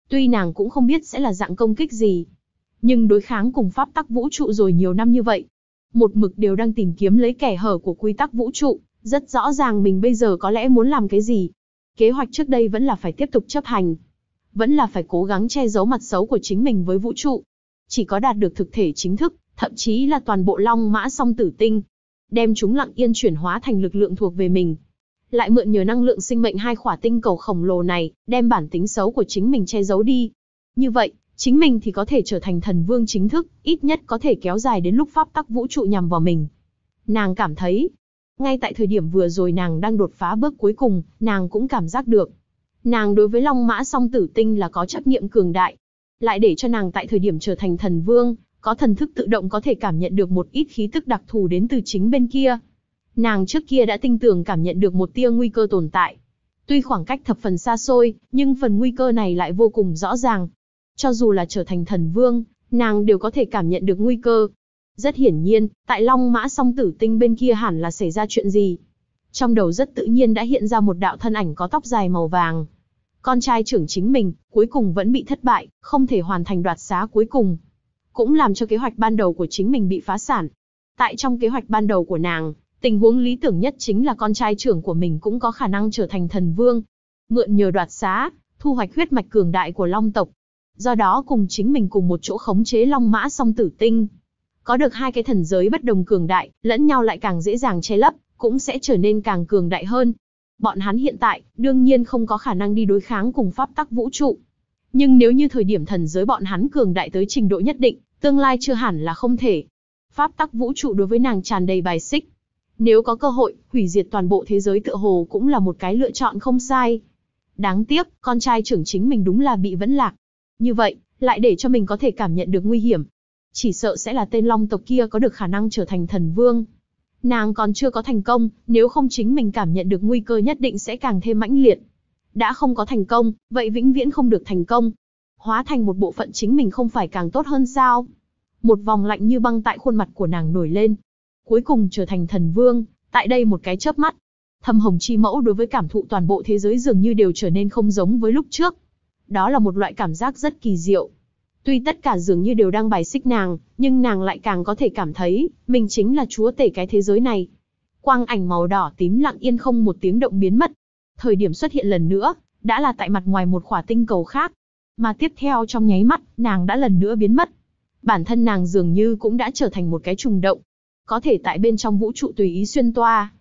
Tuy nàng cũng không biết sẽ là dạng công kích gì, nhưng đối kháng cùng pháp tắc vũ trụ rồi nhiều năm như vậy, một mực đều đang tìm kiếm lấy kẻ hở của quy tắc vũ trụ, rất rõ ràng mình bây giờ có lẽ muốn làm cái gì. Kế hoạch trước đây vẫn là phải tiếp tục chấp hành, vẫn là phải cố gắng che giấu mặt xấu của chính mình với vũ trụ. Chỉ có đạt được thực thể chính thức, thậm chí là toàn bộ Long Mã Song Tử Tinh, đem chúng lặng yên chuyển hóa thành lực lượng thuộc về mình. Lại mượn nhờ năng lượng sinh mệnh hai khỏa tinh cầu khổng lồ này, đem bản tính xấu của chính mình che giấu đi. Như vậy, chính mình thì có thể trở thành thần vương chính thức, ít nhất có thể kéo dài đến lúc pháp tắc vũ trụ nhằm vào mình. Nàng cảm thấy, ngay tại thời điểm vừa rồi nàng đang đột phá bước cuối cùng, nàng cũng cảm giác được. Nàng đối với Long Mã Song Tử Tinh là có chấp niệm cường đại. Lại để cho nàng tại thời điểm trở thành thần vương, có thần thức tự động có thể cảm nhận được một ít khí tức đặc thù đến từ chính bên kia. Nàng trước kia đã tinh tường cảm nhận được một tia nguy cơ tồn tại. Tuy khoảng cách thập phần xa xôi, nhưng phần nguy cơ này lại vô cùng rõ ràng. Cho dù là trở thành thần vương, nàng đều có thể cảm nhận được nguy cơ. Rất hiển nhiên, tại Long Mã Song Tử Tinh bên kia hẳn là xảy ra chuyện gì. Trong đầu rất tự nhiên đã hiện ra một đạo thân ảnh có tóc dài màu vàng. Con trai trưởng chính mình, cuối cùng vẫn bị thất bại, không thể hoàn thành đoạt xá cuối cùng. Cũng làm cho kế hoạch ban đầu của chính mình bị phá sản. Tại trong kế hoạch ban đầu của nàng, tình huống lý tưởng nhất chính là con trai trưởng của mình cũng có khả năng trở thành thần vương. Mượn nhờ đoạt xá, thu hoạch huyết mạch cường đại của Long tộc. Do đó cùng chính mình cùng một chỗ khống chế Long Mã Song Tử Tinh. Có được hai cái thần giới bất đồng cường đại, lẫn nhau lại càng dễ dàng che lấp, cũng sẽ trở nên càng cường đại hơn. Bọn hắn hiện tại, đương nhiên không có khả năng đi đối kháng cùng pháp tắc vũ trụ. Nhưng nếu như thời điểm thần giới bọn hắn cường đại tới trình độ nhất định, tương lai chưa hẳn là không thể. Pháp tắc vũ trụ đối với nàng tràn đầy bài xích. Nếu có cơ hội, hủy diệt toàn bộ thế giới tựa hồ cũng là một cái lựa chọn không sai. Đáng tiếc, con trai trưởng chính mình đúng là bị vẫn lạc. Như vậy, lại để cho mình có thể cảm nhận được nguy hiểm. Chỉ sợ sẽ là tên Long tộc kia có được khả năng trở thành thần vương. Nàng còn chưa có thành công, nếu không chính mình cảm nhận được nguy cơ nhất định sẽ càng thêm mãnh liệt. Đã không có thành công, vậy vĩnh viễn không được thành công. Hóa thành một bộ phận chính mình không phải càng tốt hơn sao? Một vòng lạnh như băng tại khuôn mặt của nàng nổi lên. Cuối cùng trở thành thần vương, tại đây một cái chớp mắt. Thâm hồng chi mẫu đối với cảm thụ toàn bộ thế giới dường như đều trở nên không giống với lúc trước. Đó là một loại cảm giác rất kỳ diệu. Tuy tất cả dường như đều đang bài xích nàng, nhưng nàng lại càng có thể cảm thấy, mình chính là chúa tể cái thế giới này. Quang ảnh màu đỏ tím lặng yên không một tiếng động biến mất. Thời điểm xuất hiện lần nữa, đã là tại mặt ngoài một khỏa tinh cầu khác. Mà tiếp theo trong nháy mắt, nàng đã lần nữa biến mất. Bản thân nàng dường như cũng đã trở thành một cái trùng động. Có thể tại bên trong vũ trụ tùy ý xuyên toa.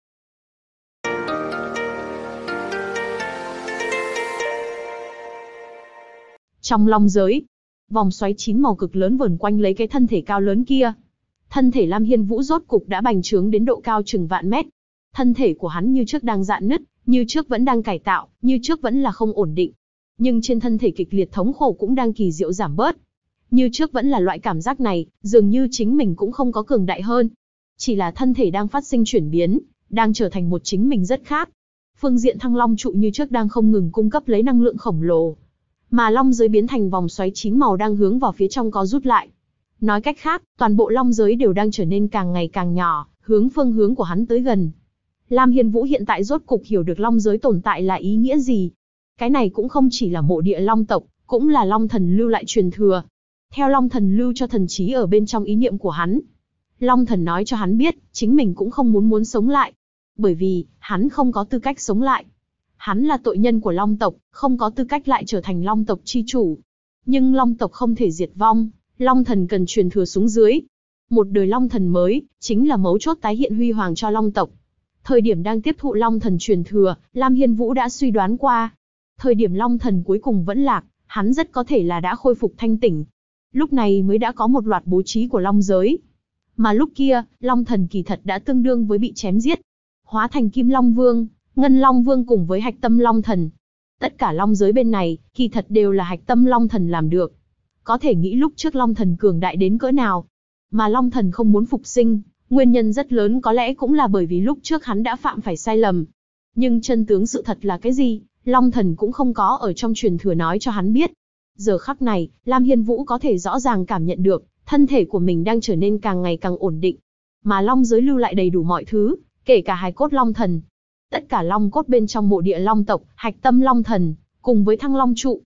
Trong long giới, vòng xoáy 9 màu cực lớn vờn quanh lấy cái thân thể cao lớn kia. Thân thể Lam Hiên Vũ rốt cục đã bành trướng đến độ cao chừng vạn mét. Thân thể của hắn như trước đang rạn nứt, như trước vẫn đang cải tạo, như trước vẫn là không ổn định. Nhưng trên thân thể kịch liệt thống khổ cũng đang kỳ diệu giảm bớt. Như trước vẫn là loại cảm giác này, dường như chính mình cũng không có cường đại hơn. Chỉ là thân thể đang phát sinh chuyển biến, đang trở thành một chính mình rất khác. Phương diện thăng long trụ như trước đang không ngừng cung cấp lấy năng lượng khổng lồ. Mà long giới biến thành vòng xoáy 9 màu đang hướng vào phía trong có rút lại. Nói cách khác, toàn bộ long giới đều đang trở nên càng ngày càng nhỏ, hướng phương hướng của hắn tới gần. Lam Hiên Vũ hiện tại rốt cục hiểu được long giới tồn tại là ý nghĩa gì. Cái này cũng không chỉ là mộ địa long tộc, cũng là long thần lưu lại truyền thừa. Theo long thần lưu cho thần trí ở bên trong ý niệm của hắn. Long thần nói cho hắn biết, chính mình cũng không muốn sống lại. Bởi vì, hắn không có tư cách sống lại. Hắn là tội nhân của long tộc, không có tư cách lại trở thành long tộc chi chủ. Nhưng long tộc không thể diệt vong, long thần cần truyền thừa xuống dưới. Một đời long thần mới, chính là mấu chốt tái hiện huy hoàng cho long tộc. Thời điểm đang tiếp thụ long thần truyền thừa, Lam Hiên Vũ đã suy đoán qua. Thời điểm long thần cuối cùng vẫn lạc, hắn rất có thể là đã khôi phục thanh tỉnh. Lúc này mới đã có một loạt bố trí của long giới. Mà lúc kia, long thần kỳ thật đã tương đương với bị chém giết. Hóa thành Kim Long Vương, Ngân Long Vương cùng với Hạch Tâm Long Thần. Tất cả long giới bên này, kỳ thật đều là Hạch Tâm Long Thần làm được. Có thể nghĩ lúc trước long thần cường đại đến cỡ nào. Mà long thần không muốn phục sinh, nguyên nhân rất lớn có lẽ cũng là bởi vì lúc trước hắn đã phạm phải sai lầm. Nhưng chân tướng sự thật là cái gì, long thần cũng không có ở trong truyền thừa nói cho hắn biết. Giờ khắc này, Lam Hiên Vũ có thể rõ ràng cảm nhận được, thân thể của mình đang trở nên càng ngày càng ổn định. Mà long giới lưu lại đầy đủ mọi thứ, kể cả hài cốt long thần. Tất cả long cốt bên trong mộ địa long tộc, Hạch Tâm Long Thần, cùng với Thăng Long Trụ.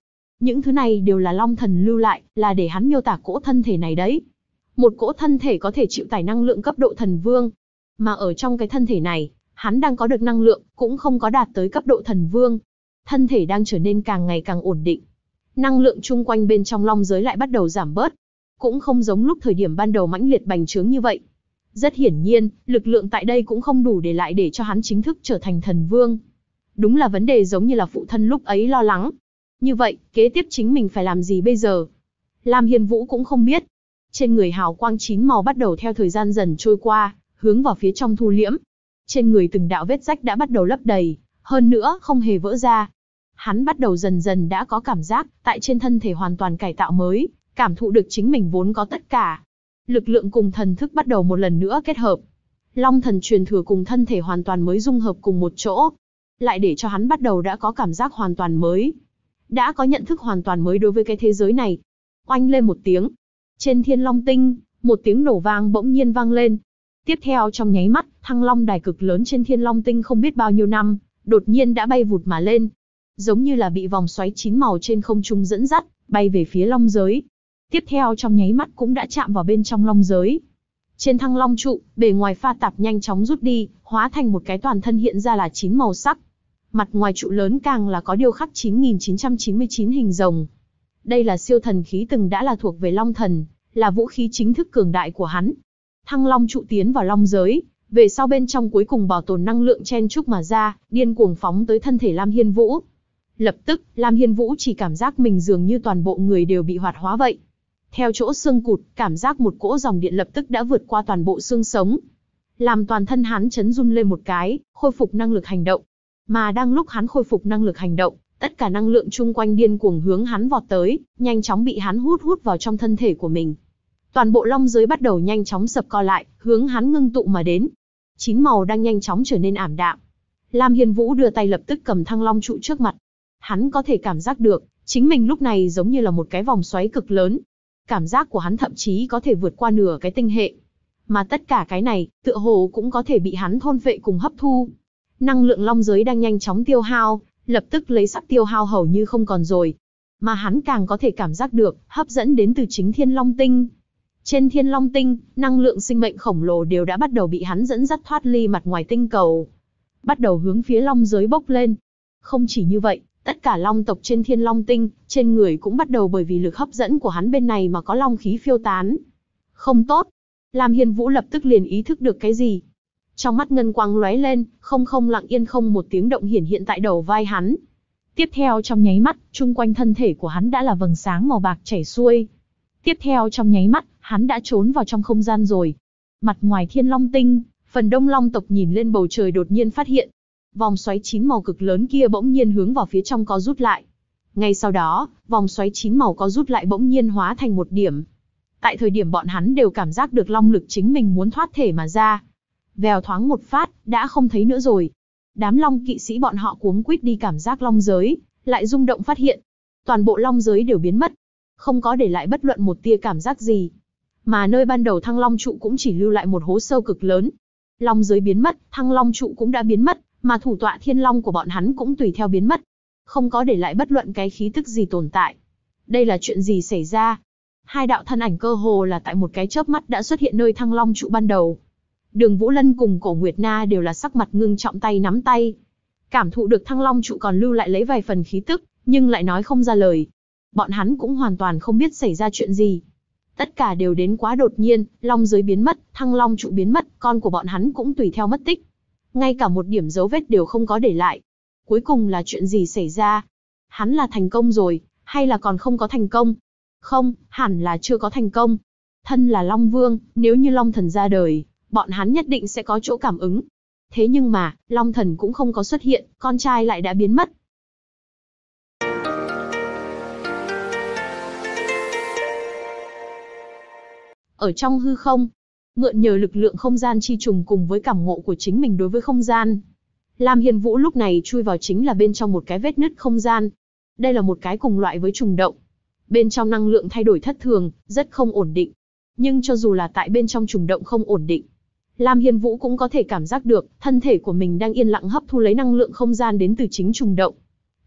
Những thứ này đều là Long Thần lưu lại, là để hắn miêu tả cỗ thân thể này đấy. Một cỗ thân thể có thể chịu tải năng lượng cấp độ thần vương. Mà ở trong cái thân thể này, hắn đang có được năng lượng, cũng không có đạt tới cấp độ thần vương. Thân thể đang trở nên càng ngày càng ổn định. Năng lượng chung quanh bên trong long giới lại bắt đầu giảm bớt. Cũng không giống lúc thời điểm ban đầu mãnh liệt bành trướng như vậy. Rất hiển nhiên, lực lượng tại đây cũng không đủ để cho hắn chính thức trở thành thần vương. Đúng là vấn đề giống như là phụ thân lúc ấy lo lắng. Như vậy, kế tiếp chính mình phải làm gì bây giờ? Lam Hiên Vũ cũng không biết. Trên người hào quang 9 màu bắt đầu theo thời gian dần trôi qua, hướng vào phía trong thu liễm. Trên người từng đạo vết rách đã bắt đầu lấp đầy, hơn nữa không hề vỡ ra. Hắn bắt đầu dần dần đã có cảm giác, tại trên thân thể hoàn toàn cải tạo mới, cảm thụ được chính mình vốn có tất cả. Lực lượng cùng thần thức bắt đầu một lần nữa kết hợp. Long thần truyền thừa cùng thân thể hoàn toàn mới dung hợp cùng một chỗ. Lại để cho hắn bắt đầu đã có cảm giác hoàn toàn mới. Đã có nhận thức hoàn toàn mới đối với cái thế giới này. Oanh lên một tiếng. Trên Thiên Long Tinh, một tiếng nổ vang bỗng nhiên vang lên. Tiếp theo trong nháy mắt, thăng long đài cực lớn trên Thiên Long Tinh không biết bao nhiêu năm, đột nhiên đã bay vụt mà lên. Giống như là bị vòng xoáy 9 màu trên không trung dẫn dắt, bay về phía long giới. Tiếp theo trong nháy mắt cũng đã chạm vào bên trong long giới. Trên thăng long trụ, bề ngoài pha tạp nhanh chóng rút đi, hóa thành một cái toàn thân hiện ra là 9 màu sắc. Mặt ngoài trụ lớn càng là có điêu khắc 9999 hình rồng. Đây là siêu thần khí từng đã là thuộc về long thần, là vũ khí chính thức cường đại của hắn. Thăng long trụ tiến vào long giới, về sau bên trong cuối cùng bảo tồn năng lượng chen chúc mà ra, điên cuồng phóng tới thân thể Lam Hiên Vũ. Lập tức, Lam Hiên Vũ chỉ cảm giác mình dường như toàn bộ người đều bị hoạt hóa vậy. Theo chỗ xương cụt, cảm giác một cỗ dòng điện lập tức đã vượt qua toàn bộ xương sống. Làm toàn thân hắn chấn run lên một cái, khôi phục năng lực hành động. Mà đang lúc hắn khôi phục năng lực hành động, tất cả năng lượng chung quanh điên cuồng hướng hắn vọt tới, nhanh chóng bị hắn hút vào trong thân thể của mình. Toàn bộ long giới bắt đầu nhanh chóng sập co lại, hướng hắn ngưng tụ mà đến. 9 màu đang nhanh chóng trở nên ảm đạm. Lam Hiên Vũ đưa tay lập tức cầm thăng long trụ trước mặt. Hắn có thể cảm giác được, chính mình lúc này giống như là một cái vòng xoáy cực lớn. Cảm giác của hắn thậm chí có thể vượt qua nửa cái tinh hệ. Mà tất cả cái này, tựa hồ cũng có thể bị hắn thôn phệ cùng hấp thu. Năng lượng long giới đang nhanh chóng tiêu hao, lập tức lấy sắp tiêu hao hầu như không còn rồi. Mà hắn càng có thể cảm giác được, hấp dẫn đến từ chính Thiên Long Tinh. Trên Thiên Long Tinh, năng lượng sinh mệnh khổng lồ đều đã bắt đầu bị hắn dẫn dắt thoát ly mặt ngoài tinh cầu. Bắt đầu hướng phía long giới bốc lên. Không chỉ như vậy, tất cả long tộc trên Thiên Long Tinh, trên người cũng bắt đầu bởi vì lực hấp dẫn của hắn bên này mà có long khí phiêu tán. Không tốt. Lam Hiên Vũ lập tức liền ý thức được cái gì. Trong mắt ngân quang lóe lên, không lặng yên không một tiếng động hiển hiện tại đầu vai hắn. Tiếp theo trong nháy mắt, chung quanh thân thể của hắn đã là vầng sáng màu bạc chảy xuôi. Tiếp theo trong nháy mắt, hắn đã trốn vào trong không gian rồi. Mặt ngoài Thiên Long Tinh, phần đông long tộc nhìn lên bầu trời đột nhiên phát hiện. Vòng xoáy 9 màu cực lớn kia bỗng nhiên hướng vào phía trong co rút lại. Ngay sau đó, vòng xoáy 9 màu co rút lại bỗng nhiên hóa thành một điểm. Tại thời điểm bọn hắn đều cảm giác được long lực chính mình muốn thoát thể mà ra. Vèo thoáng một phát, đã không thấy nữa rồi. Đám long kỵ sĩ bọn họ cuống quýt đi cảm giác long giới, lại rung động phát hiện. Toàn bộ long giới đều biến mất. Không có để lại bất luận một tia cảm giác gì. Mà nơi ban đầu thăng long trụ cũng chỉ lưu lại một hố sâu cực lớn. Long giới biến mất, thăng long trụ cũng đã biến mất, mà thủ tọa thiên long của bọn hắn cũng tùy theo biến mất. Không có để lại bất luận cái khí tức gì tồn tại. Đây là chuyện gì xảy ra? Hai đạo thân ảnh cơ hồ là tại một cái chớp mắt đã xuất hiện nơi thăng long trụ ban đầu. Đường Vũ Lân cùng Cổ Nguyệt Na đều là sắc mặt ngưng trọng tay nắm tay. Cảm thụ được thăng long trụ còn lưu lại lấy vài phần khí tức, nhưng lại nói không ra lời. Bọn hắn cũng hoàn toàn không biết xảy ra chuyện gì. Tất cả đều đến quá đột nhiên, long giới biến mất, thăng long trụ biến mất, con của bọn hắn cũng tùy theo mất tích. Ngay cả một điểm dấu vết đều không có để lại. Cuối cùng là chuyện gì xảy ra? Hắn là thành công rồi, hay là còn không có thành công? Không, hẳn là chưa có thành công. Thân là Long Vương, nếu như Long Thần ra đời, bọn hắn nhất định sẽ có chỗ cảm ứng. Thế nhưng mà, Long Thần cũng không có xuất hiện, con trai lại đã biến mất. Ở trong hư không, mượn nhờ lực lượng không gian chi trùng cùng với cảm ngộ của chính mình đối với không gian, Lam Hiên Vũ lúc này chui vào chính là bên trong một cái vết nứt không gian. Đây là một cái cùng loại với trùng động. Bên trong năng lượng thay đổi thất thường, rất không ổn định. Nhưng cho dù là tại bên trong trùng động không ổn định, Lam Hiên Vũ cũng có thể cảm giác được, thân thể của mình đang yên lặng hấp thu lấy năng lượng không gian đến từ chính trùng động.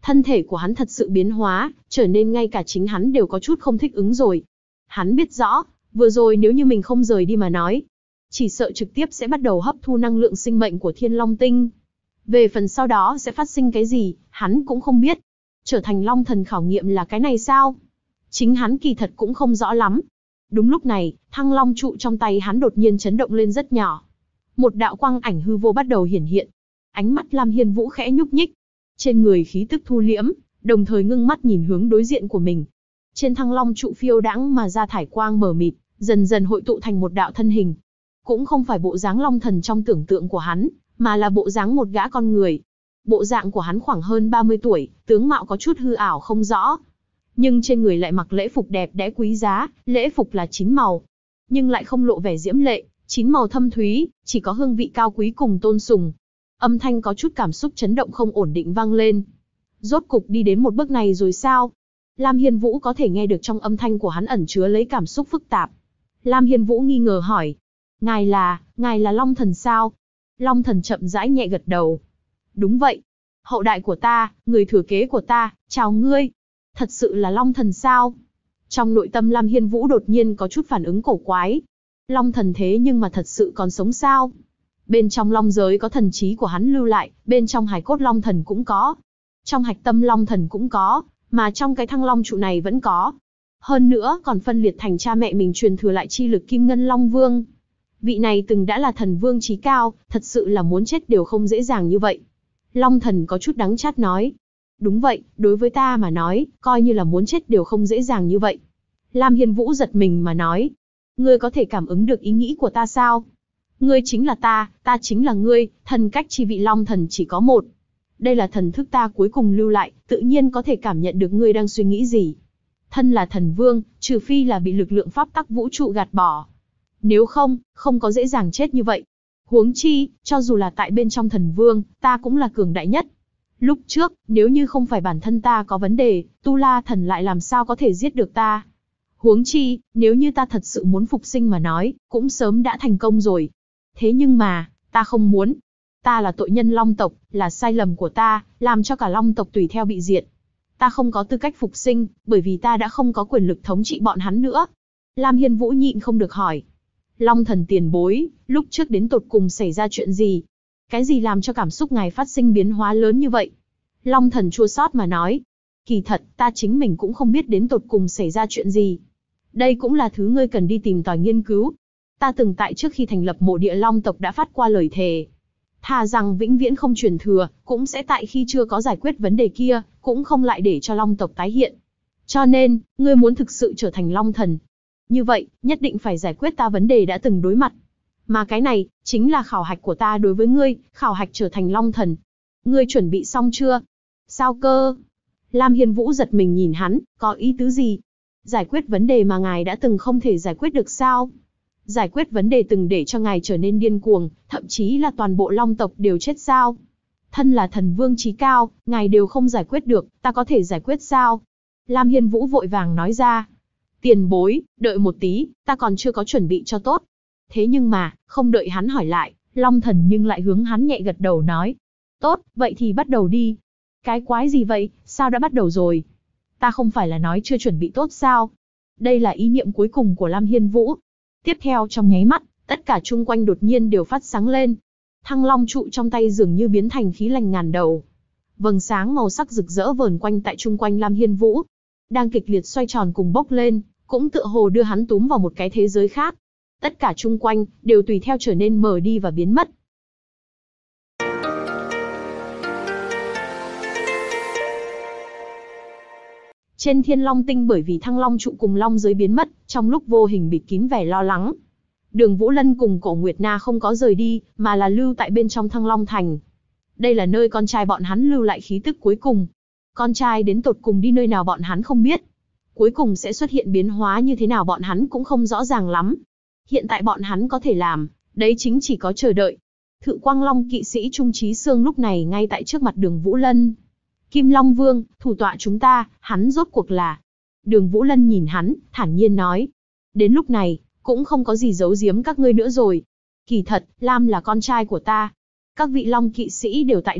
Thân thể của hắn thật sự biến hóa, trở nên ngay cả chính hắn đều có chút không thích ứng rồi. Hắn biết rõ, vừa rồi nếu như mình không rời đi mà nói, chỉ sợ trực tiếp sẽ bắt đầu hấp thu năng lượng sinh mệnh của Thiên Long Tinh. Về phần sau đó sẽ phát sinh cái gì, hắn cũng không biết. Trở thành Long Thần khảo nghiệm là cái này sao? Chính hắn kỳ thật cũng không rõ lắm. Đúng lúc này, Thăng Long trụ trong tay hắn đột nhiên chấn động lên rất nhỏ. Một đạo quang ảnh hư vô bắt đầu hiển hiện. Ánh mắt Lam Hiên Vũ khẽ nhúc nhích. Trên người khí tức thu liễm, đồng thời ngưng mắt nhìn hướng đối diện của mình. Trên Thăng Long trụ phiêu đãng mà ra thải quang mờ mịt, dần dần hội tụ thành một đạo thân hình. Cũng không phải bộ dáng Long Thần trong tưởng tượng của hắn, mà là bộ dáng một gã con người. Bộ dạng của hắn khoảng hơn 30 tuổi, tướng mạo có chút hư ảo không rõ. Nhưng trên người lại mặc lễ phục đẹp đẽ quý giá, lễ phục là 9 màu. Nhưng lại không lộ vẻ diễm lệ, 9 màu thâm thúy, chỉ có hương vị cao quý cùng tôn sùng. Âm thanh có chút cảm xúc chấn động không ổn định vang lên. Rốt cục đi đến một bước này rồi sao? Lam Hiên Vũ có thể nghe được trong âm thanh của hắn ẩn chứa lấy cảm xúc phức tạp. Lam Hiên Vũ nghi ngờ hỏi. Ngài là Long Thần sao? Long Thần chậm rãi nhẹ gật đầu. Đúng vậy. Hậu đại của ta, người thừa kế của ta, chào ngươi. Thật sự là Long Thần sao? Trong nội tâm Lam Hiên Vũ đột nhiên có chút phản ứng cổ quái. Long Thần thế nhưng mà thật sự còn sống sao? Bên trong Long giới có thần trí của hắn lưu lại, bên trong hài cốt Long Thần cũng có. Trong hạch tâm Long Thần cũng có, mà trong cái Thăng Long trụ này vẫn có. Hơn nữa còn phân liệt thành cha mẹ mình truyền thừa lại chi lực Kim Ngân Long Vương. Vị này từng đã là thần vương chí cao, thật sự là muốn chết đều không dễ dàng như vậy. Long Thần có chút đắng chát nói. Đúng vậy, đối với ta mà nói, coi như là muốn chết đều không dễ dàng như vậy. Lam Hiên Vũ giật mình mà nói. Ngươi có thể cảm ứng được ý nghĩ của ta sao? Ngươi chính là ta chính là ngươi, thần cách chi vị Long Thần chỉ có một. Đây là thần thức ta cuối cùng lưu lại, tự nhiên có thể cảm nhận được ngươi đang suy nghĩ gì. Thân là thần vương, trừ phi là bị lực lượng pháp tắc vũ trụ gạt bỏ. Nếu không, không có dễ dàng chết như vậy. Huống chi, cho dù là tại bên trong thần vương, ta cũng là cường đại nhất. Lúc trước, nếu như không phải bản thân ta có vấn đề, Tu La thần lại làm sao có thể giết được ta. Huống chi, nếu như ta thật sự muốn phục sinh mà nói, cũng sớm đã thành công rồi. Thế nhưng mà, ta không muốn. Ta là tội nhân Long tộc, là sai lầm của ta, làm cho cả Long tộc tùy theo bị diệt. Ta không có tư cách phục sinh, bởi vì ta đã không có quyền lực thống trị bọn hắn nữa. Lam Hiên Vũ nhịn không được hỏi. Long Thần tiền bối, lúc trước đến tột cùng xảy ra chuyện gì? Cái gì làm cho cảm xúc ngài phát sinh biến hóa lớn như vậy? Long Thần chua xót mà nói. Kỳ thật, ta chính mình cũng không biết đến tột cùng xảy ra chuyện gì. Đây cũng là thứ ngươi cần đi tìm tòi nghiên cứu. Ta từng tại trước khi thành lập mộ địa Long tộc đã phát qua lời thề. Thà rằng vĩnh viễn không truyền thừa, cũng sẽ tại khi chưa có giải quyết vấn đề kia, cũng không lại để cho Long tộc tái hiện. Cho nên, ngươi muốn thực sự trở thành Long Thần. Như vậy, nhất định phải giải quyết ta vấn đề đã từng đối mặt. Mà cái này, chính là khảo hạch của ta đối với ngươi, khảo hạch trở thành Long Thần. Ngươi chuẩn bị xong chưa? Sao cơ? Lam Hiên Vũ giật mình nhìn hắn, có ý tứ gì? Giải quyết vấn đề mà ngài đã từng không thể giải quyết được sao? Giải quyết vấn đề từng để cho ngài trở nên điên cuồng, thậm chí là toàn bộ Long tộc đều chết sao? Thân là thần vương chí cao, ngài đều không giải quyết được, ta có thể giải quyết sao? Lam Hiên Vũ vội vàng nói ra. Tiền bối, đợi một tí, ta còn chưa có chuẩn bị cho tốt. Thế nhưng mà, không đợi hắn hỏi lại, Long Thần nhưng lại hướng hắn nhẹ gật đầu nói. Tốt, vậy thì bắt đầu đi. Cái quái gì vậy, sao đã bắt đầu rồi? Ta không phải là nói chưa chuẩn bị tốt sao? Đây là ý niệm cuối cùng của Lam Hiên Vũ. Tiếp theo trong nháy mắt, tất cả chung quanh đột nhiên đều phát sáng lên. Thăng Long trụ trong tay dường như biến thành khí lành ngàn đầu. Vầng sáng màu sắc rực rỡ vờn quanh tại chung quanh Lam Hiên Vũ. Đang kịch liệt xoay tròn cùng bốc lên, cũng tựa hồ đưa hắn túm vào một cái thế giới khác. Tất cả chung quanh, đều tùy theo trở nên mờ đi và biến mất. Trên Thiên Long Tinh bởi vì Thăng Long trụ cùng Long giới biến mất, trong lúc vô hình bịt kín vẻ lo lắng. Đường Vũ Lân cùng Cổ Nguyệt Na không có rời đi, mà là lưu tại bên trong Thăng Long Thành. Đây là nơi con trai bọn hắn lưu lại khí tức cuối cùng. Con trai đến tột cùng đi nơi nào bọn hắn không biết. Cuối cùng sẽ xuất hiện biến hóa như thế nào bọn hắn cũng không rõ ràng lắm. Hiện tại bọn hắn có thể làm, đấy chính chỉ có chờ đợi. Thự Quang Long kỵ sĩ Trung Chí Sương lúc này ngay tại trước mặt Đường Vũ Lân. Kim Long Vương, thủ tọa chúng ta, hắn rốt cuộc là... Đường Vũ Lân nhìn hắn, thản nhiên nói. Đến lúc này, cũng không có gì giấu giếm các ngươi nữa rồi. Kỳ thật, Lam là con trai của ta. Các vị Long kỵ sĩ đều tại đây,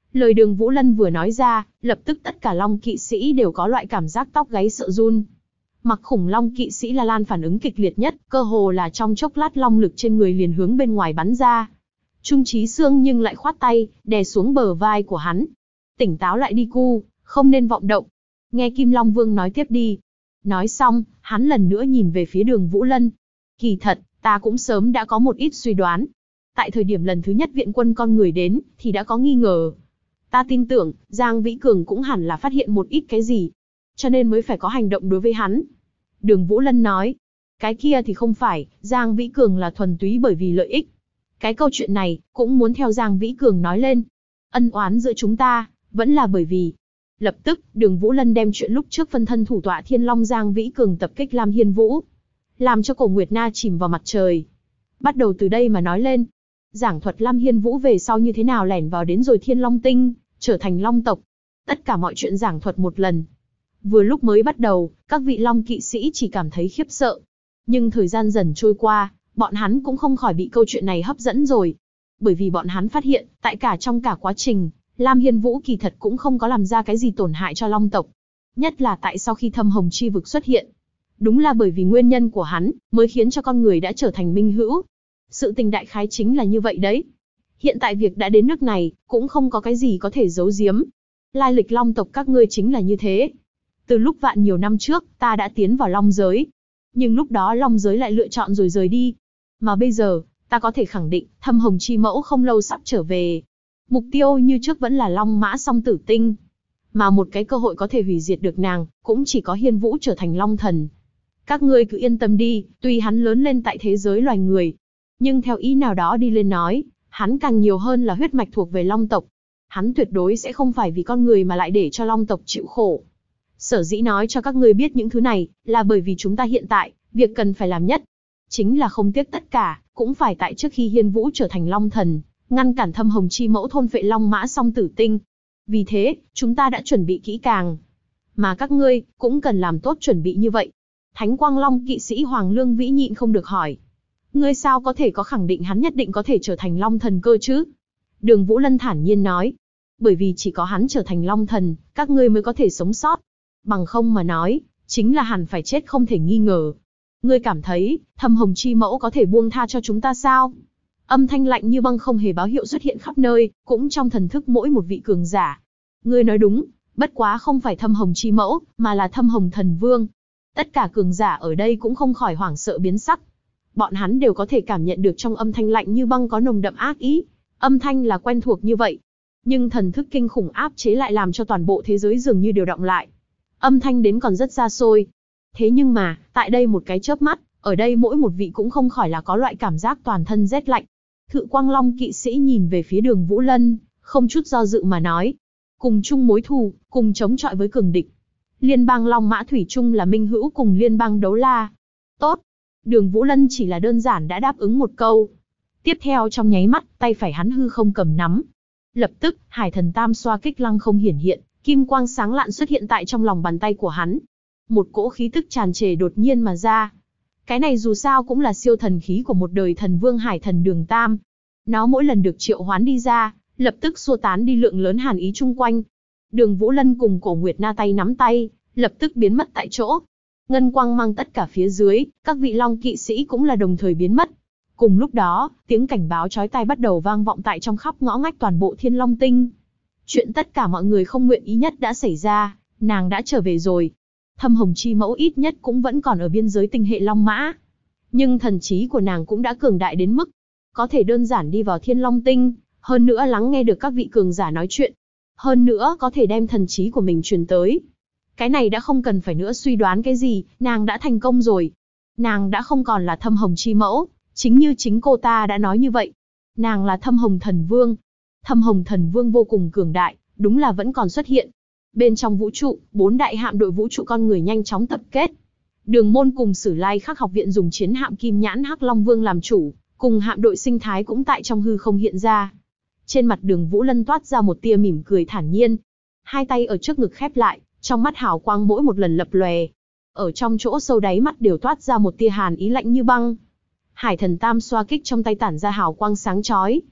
Lời Đường Vũ Lân vừa nói ra, lập tức tất cả Long kỵ sĩ đều có loại cảm giác tóc gáy sợ run. Mặc Khủng Long kỵ sĩ La Lan phản ứng kịch liệt nhất, cơ hồ là trong chốc lát long lực trên người liền hướng bên ngoài bắn ra. Trung Chí Xương nhưng lại khoát tay, đè xuống bờ vai của hắn. Tỉnh táo lại đi cu, không nên vọng động. Nghe Kim Long Vương nói tiếp đi. Nói xong, hắn lần nữa nhìn về phía Đường Vũ Lân. Kỳ thật, ta cũng sớm đã có một ít suy đoán. Tại thời điểm lần thứ nhất viện quân con người đến, thì đã có nghi ngờ. Ta tin tưởng, Giang Vĩ Cường cũng hẳn là phát hiện một ít cái gì. Cho nên mới phải có hành động đối với hắn. Đường Vũ Lân nói. Cái kia thì không phải, Giang Vĩ Cường là thuần túy bởi vì lợi ích. Cái câu chuyện này, cũng muốn theo Giang Vĩ Cường nói lên. Ân oán giữa chúng ta, vẫn là bởi vì. Lập tức, Đường Vũ Lân đem chuyện lúc trước phân thân thủ tọa Thiên Long Giang Vĩ Cường tập kích Lam Hiên Vũ, làm cho Cổ Nguyệt Na chìm vào mặt trời. Bắt đầu từ đây mà nói lên. Giảng thuật Lam Hiên Vũ về sau như thế nào lẻn vào đến rồi Thiên Long Tinh, trở thành Long tộc. Tất cả mọi chuyện giảng thuật một lần. Vừa lúc mới bắt đầu, các vị Long kỵ sĩ chỉ cảm thấy khiếp sợ. Nhưng thời gian dần trôi qua, bọn hắn cũng không khỏi bị câu chuyện này hấp dẫn rồi. Bởi vì bọn hắn phát hiện, tại trong cả quá trình, Lam Hiên Vũ kỳ thật cũng không có làm ra cái gì tổn hại cho Long tộc. Nhất là tại sau khi Thâm Hồng Chi vực xuất hiện. Đúng là bởi vì nguyên nhân của hắn, mới khiến cho con người đã trở thành minh hữu. Sự tình đại khái chính là như vậy đấy. Hiện tại việc đã đến nước này, cũng không có cái gì có thể giấu giếm. Lai lịch Long tộc các ngươi chính là như thế. Từ lúc vạn nhiều năm trước, ta đã tiến vào Long giới. Nhưng lúc đó Long giới lại lựa chọn rồi rời đi. Mà bây giờ, ta có thể khẳng định, Thâm Hồng Chi mẫu không lâu sắp trở về. Mục tiêu như trước vẫn là Long Mã Song Tử Tinh. Mà một cái cơ hội có thể hủy diệt được nàng, cũng chỉ có Hiên Vũ trở thành Long thần. Các ngươi cứ yên tâm đi, tuy hắn lớn lên tại thế giới loài người. Nhưng theo ý nào đó đi lên nói, hắn càng nhiều hơn là huyết mạch thuộc về Long tộc. Hắn tuyệt đối sẽ không phải vì con người mà lại để cho Long tộc chịu khổ. Sở dĩ nói cho các ngươi biết những thứ này, là bởi vì chúng ta hiện tại, việc cần phải làm nhất. Chính là không tiếc tất cả, cũng phải tại trước khi Hiên Vũ trở thành Long thần, ngăn cản Thâm Hồng Chi mẫu thôn phệ Long Mã Song Tử Tinh. Vì thế, chúng ta đã chuẩn bị kỹ càng. Mà các ngươi, cũng cần làm tốt chuẩn bị như vậy. Thánh Quang Long kỵ sĩ Hoàng Lương Vĩ nhịn không được hỏi. Ngươi sao có thể có khẳng định hắn nhất định có thể trở thành Long thần cơ chứ? Đường Vũ Lân thản nhiên nói. Bởi vì chỉ có hắn trở thành Long thần, các ngươi mới có thể sống sót. Bằng không mà nói, chính là hẳn phải chết không thể nghi ngờ. Ngươi cảm thấy, Thâm Hồng Chi mẫu có thể buông tha cho chúng ta sao? Âm thanh lạnh như băng không hề báo hiệu xuất hiện khắp nơi, cũng trong thần thức mỗi một vị cường giả. Ngươi nói đúng, bất quá không phải Thâm Hồng Chi mẫu, mà là Thâm Hồng Thần Vương. Tất cả cường giả ở đây cũng không khỏi hoảng sợ biến sắc. Bọn hắn đều có thể cảm nhận được trong âm thanh lạnh như băng có nồng đậm ác ý. Âm thanh là quen thuộc như vậy. Nhưng thần thức kinh khủng áp chế lại làm cho toàn bộ thế giới dường như đều đọng lại. Âm thanh đến còn rất xa xôi. Thế nhưng mà, tại đây một cái chớp mắt, ở đây mỗi một vị cũng không khỏi là có loại cảm giác toàn thân rét lạnh. Thự Quang Long kỵ sĩ nhìn về phía Đường Vũ Lân, không chút do dự mà nói. Cùng chung mối thù, cùng chống chọi với cường địch. Liên bang Long Mã Thủy chung là minh hữu cùng liên bang Đấu La. Tốt. Đường Vũ Lân chỉ là đơn giản đã đáp ứng một câu. Tiếp theo trong nháy mắt, tay phải hắn hư không cầm nắm. Lập tức, Hải Thần Tam xoa kích lăng không hiển hiện, kim quang sáng lạn xuất hiện tại trong lòng bàn tay của hắn. Một cỗ khí tức tràn trề đột nhiên mà ra. Cái này dù sao cũng là siêu thần khí của một đời thần vương Hải Thần Đường Tam. Nó mỗi lần được triệu hoán đi ra, lập tức xua tán đi lượng lớn hàn ý chung quanh. Đường Vũ Lân cùng Cổ Nguyệt Na tay nắm tay, lập tức biến mất tại chỗ. Ngân quang mang tất cả phía dưới, các vị Long kỵ sĩ cũng là đồng thời biến mất. Cùng lúc đó, tiếng cảnh báo chói tai bắt đầu vang vọng tại trong khắp ngõ ngách toàn bộ Thiên Long Tinh. Chuyện tất cả mọi người không nguyện ý nhất đã xảy ra, nàng đã trở về rồi. Thâm Hồng Chi mẫu ít nhất cũng vẫn còn ở biên giới tinh hệ Long Mã. Nhưng thần trí của nàng cũng đã cường đại đến mức có thể đơn giản đi vào Thiên Long Tinh, hơn nữa lắng nghe được các vị cường giả nói chuyện. Hơn nữa có thể đem thần trí của mình truyền tới. Cái này đã không cần phải nữa suy đoán cái gì, nàng đã thành công rồi. Nàng đã không còn là Thâm Hồng Chi mẫu, chính như chính cô ta đã nói như vậy. Nàng là Thâm Hồng Thần Vương. Thâm Hồng Thần Vương vô cùng cường đại, đúng là vẫn còn xuất hiện. Bên trong vũ trụ, 4 đại hạm đội vũ trụ con người nhanh chóng tập kết. Đường Môn cùng Sử Lai Khắc học viện dùng chiến hạm Kim Nhãn Hắc Long Vương làm chủ, cùng hạm đội sinh thái cũng tại trong hư không hiện ra. Trên mặt Đường Vũ Lân toát ra một tia mỉm cười thản nhiên. Hai tay ở trước ngực khép lại, trong mắt hào quang mỗi một lần lập lòe. Ở trong chỗ sâu đáy mắt đều toát ra một tia hàn ý lạnh như băng. Hải Thần Tam xoa kích trong tay tản ra hào quang sáng chói.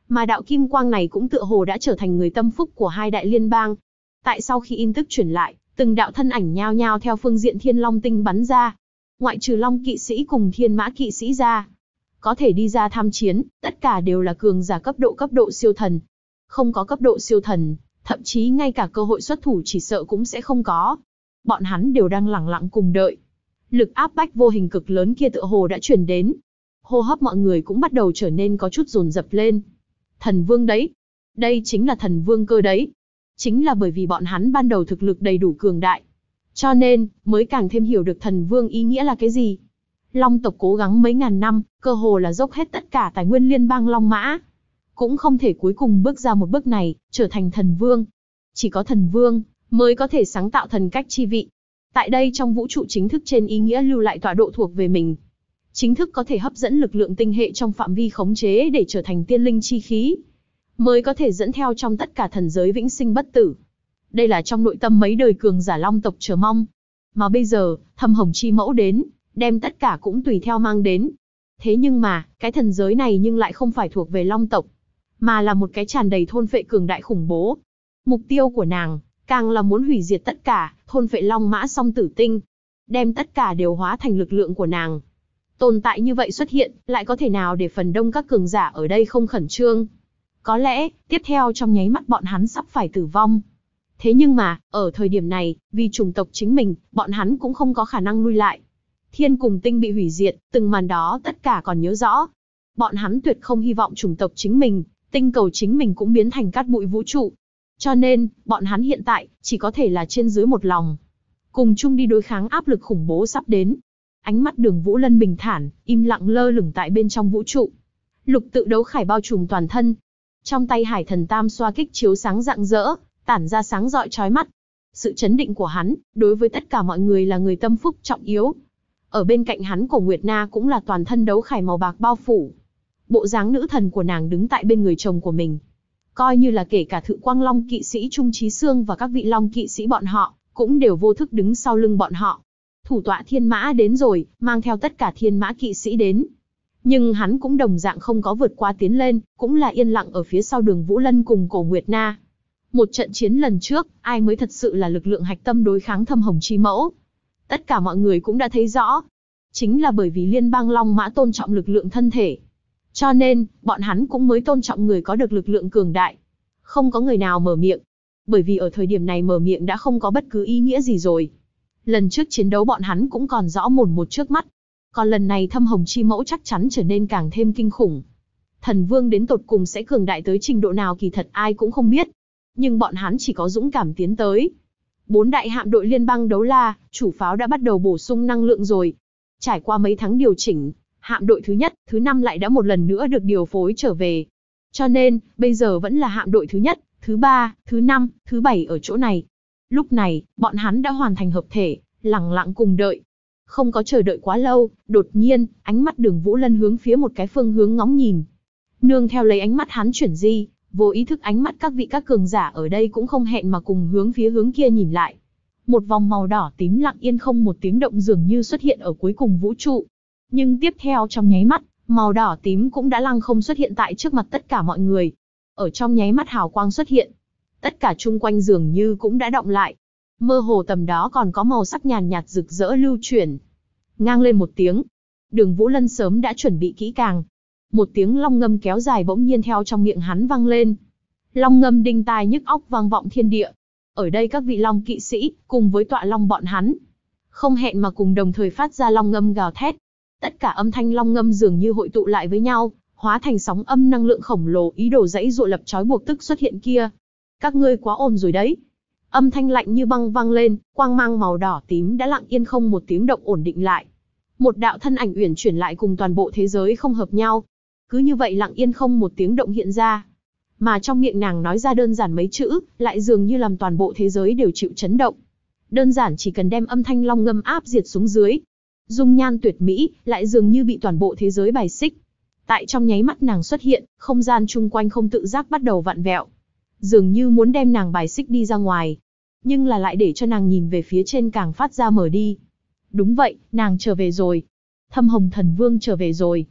Mà đạo kim quang này cũng tựa hồ đã trở thành người tâm phúc của hai đại liên bang. Tại sau khi in tức truyền lại, từng đạo thân ảnh nhao nhao theo phương diện Thiên Long Tinh bắn ra. Ngoại trừ Long kỵ sĩ cùng Thiên Mã kỵ sĩ ra, có thể đi ra tham chiến, tất cả đều là cường giả cấp độ siêu thần. Không có cấp độ siêu thần, thậm chí ngay cả cơ hội xuất thủ chỉ sợ cũng sẽ không có. Bọn hắn đều đang lẳng lặng cùng đợi. Lực áp bách vô hình cực lớn kia tựa hồ đã truyền đến. Hô hấp mọi người cũng bắt đầu trở nên có chút dồn dập lên. Thần vương đấy. Đây chính là thần vương cơ đấy. Chính là bởi vì bọn hắn ban đầu thực lực đầy đủ cường đại, cho nên mới càng thêm hiểu được thần vương ý nghĩa là cái gì. Long tộc cố gắng mấy ngàn năm, cơ hồ là dốc hết tất cả tài nguyên liên bang Long Mã, cũng không thể cuối cùng bước ra một bước này, trở thành thần vương. Chỉ có thần vương mới có thể sáng tạo thần cách chi vị. Tại đây trong vũ trụ chính thức trên ý nghĩa lưu lại tọa độ thuộc về mình. Chính thức có thể hấp dẫn lực lượng tinh hệ trong phạm vi khống chế để trở thành tiên linh chi khí, mới có thể dẫn theo trong tất cả thần giới vĩnh sinh bất tử. Đây là trong nội tâm mấy đời cường giả Long tộc chờ mong. Mà bây giờ, Thâm Hồng Chi Mẫu đến, đem tất cả cũng tùy theo mang đến. Thế nhưng mà, cái thần giới này nhưng lại không phải thuộc về Long tộc, mà là một cái tràn đầy thôn phệ cường đại khủng bố. Mục tiêu của nàng, càng là muốn hủy diệt tất cả, thôn phệ Long Mã Song Tử Tinh, đem tất cả đều hóa thành lực lượng của nàng. Tồn tại như vậy xuất hiện, lại có thể nào để phần đông các cường giả ở đây không khẩn trương? Có lẽ, tiếp theo trong nháy mắt bọn hắn sắp phải tử vong. Thế nhưng mà, ở thời điểm này, vì chủng tộc chính mình, bọn hắn cũng không có khả năng lui lại. Thiên cùng tinh bị hủy diệt, từng màn đó tất cả còn nhớ rõ. Bọn hắn tuyệt không hy vọng chủng tộc chính mình, tinh cầu chính mình cũng biến thành cát bụi vũ trụ. Cho nên, bọn hắn hiện tại, chỉ có thể là trên dưới một lòng, cùng chung đi đối kháng áp lực khủng bố sắp đến. Ánh mắt Đường Vũ Lân bình thản, im lặng lơ lửng tại bên trong vũ trụ. Lục tự đấu khải bao trùm toàn thân. Trong tay Hải Thần Tam xoa kích chiếu sáng rạng rỡ, tản ra sáng rọi chói mắt. Sự chấn định của hắn, đối với tất cả mọi người là người tâm phúc trọng yếu. Ở bên cạnh hắn Cổ Nguyệt Na cũng là toàn thân đấu khải màu bạc bao phủ. Bộ dáng nữ thần của nàng đứng tại bên người chồng của mình. Coi như là kể cả Thự Quang Long kỵ sĩ Trung Chí Sương và các vị Long kỵ sĩ bọn họ, cũng đều vô thức đứng sau lưng bọn họ. Thủ tọa Thiên Mã đến rồi, mang theo tất cả Thiên Mã kỵ sĩ đến. Nhưng hắn cũng đồng dạng không có vượt qua tiến lên, cũng là yên lặng ở phía sau Đường Vũ Lân cùng Cổ Nguyệt Na. Một trận chiến lần trước, ai mới thật sự là lực lượng hạch tâm đối kháng Thâm Hồng Chi Mẫu? Tất cả mọi người cũng đã thấy rõ. Chính là bởi vì liên bang Long Mã tôn trọng lực lượng thân thể, cho nên, bọn hắn cũng mới tôn trọng người có được lực lượng cường đại. Không có người nào mở miệng. Bởi vì ở thời điểm này mở miệng đã không có bất cứ ý nghĩa gì rồi. Lần trước chiến đấu bọn hắn cũng còn rõ mồn một trước mắt. Còn lần này Thâm Hồng Chi Mẫu chắc chắn trở nên càng thêm kinh khủng. Thần Vương đến tột cùng sẽ cường đại tới trình độ nào kỳ thật ai cũng không biết. Nhưng bọn hắn chỉ có dũng cảm tiến tới. 4 đại hạm đội liên bang đấu la, chủ pháo đã bắt đầu bổ sung năng lượng rồi. Trải qua mấy tháng điều chỉnh, hạm đội thứ nhất, thứ 5 lại đã một lần nữa được điều phối trở về. Cho nên, bây giờ vẫn là hạm đội thứ nhất, thứ 3, thứ 5, thứ 7 ở chỗ này. Lúc này, bọn hắn đã hoàn thành hợp thể, lặng lặng cùng đợi. Không có chờ đợi quá lâu, đột nhiên, ánh mắt Đường Vũ Lân hướng phía một cái phương hướng ngóng nhìn. Nương theo lấy ánh mắt hắn chuyển di, vô ý thức ánh mắt các cường giả ở đây cũng không hẹn mà cùng hướng phía hướng kia nhìn lại. Một vòng màu đỏ tím lặng yên không một tiếng động dường như xuất hiện ở cuối cùng vũ trụ. Nhưng tiếp theo trong nháy mắt, màu đỏ tím cũng đã lăng không xuất hiện tại trước mặt tất cả mọi người. Ở trong nháy mắt hào quang xuất hiện, tất cả chung quanh dường như cũng đã động lại. Mơ hồ tầm đó còn có màu sắc nhàn nhạt rực rỡ lưu chuyển. Ngang lên một tiếng, Đường Vũ Lân sớm đã chuẩn bị kỹ càng. Một tiếng long ngâm kéo dài bỗng nhiên theo trong miệng hắn vang lên. Long ngâm đinh tai nhức óc vang vọng thiên địa. Ở đây các vị long kỵ sĩ, cùng với tọa long bọn hắn, không hẹn mà cùng đồng thời phát ra long ngâm gào thét. Tất cả âm thanh long ngâm dường như hội tụ lại với nhau, hóa thành sóng âm năng lượng khổng lồ ý đồ dãy dụa lập trói buộc tức xuất hiện kia. Các ngươi quá ồn rồi đấy. Âm thanh lạnh như băng vang lên, quang mang màu đỏ tím đã lặng yên không một tiếng động ổn định lại. Một đạo thân ảnh uyển chuyển lại cùng toàn bộ thế giới không hợp nhau. Cứ như vậy lặng yên không một tiếng động hiện ra. Mà trong miệng nàng nói ra đơn giản mấy chữ, lại dường như làm toàn bộ thế giới đều chịu chấn động. Đơn giản chỉ cần đem âm thanh long ngâm áp diệt xuống dưới. Dung nhan tuyệt mỹ, lại dường như bị toàn bộ thế giới bài xích. Tại trong nháy mắt nàng xuất hiện, không gian chung quanh không tự giác bắt đầu vặn vẹo. Dường như muốn đem nàng bài xích đi ra ngoài. Nhưng là lại để cho nàng nhìn về phía trên càng phát ra mở đi. Đúng vậy, nàng trở về rồi. Thâm Hồng Thần Vương trở về rồi.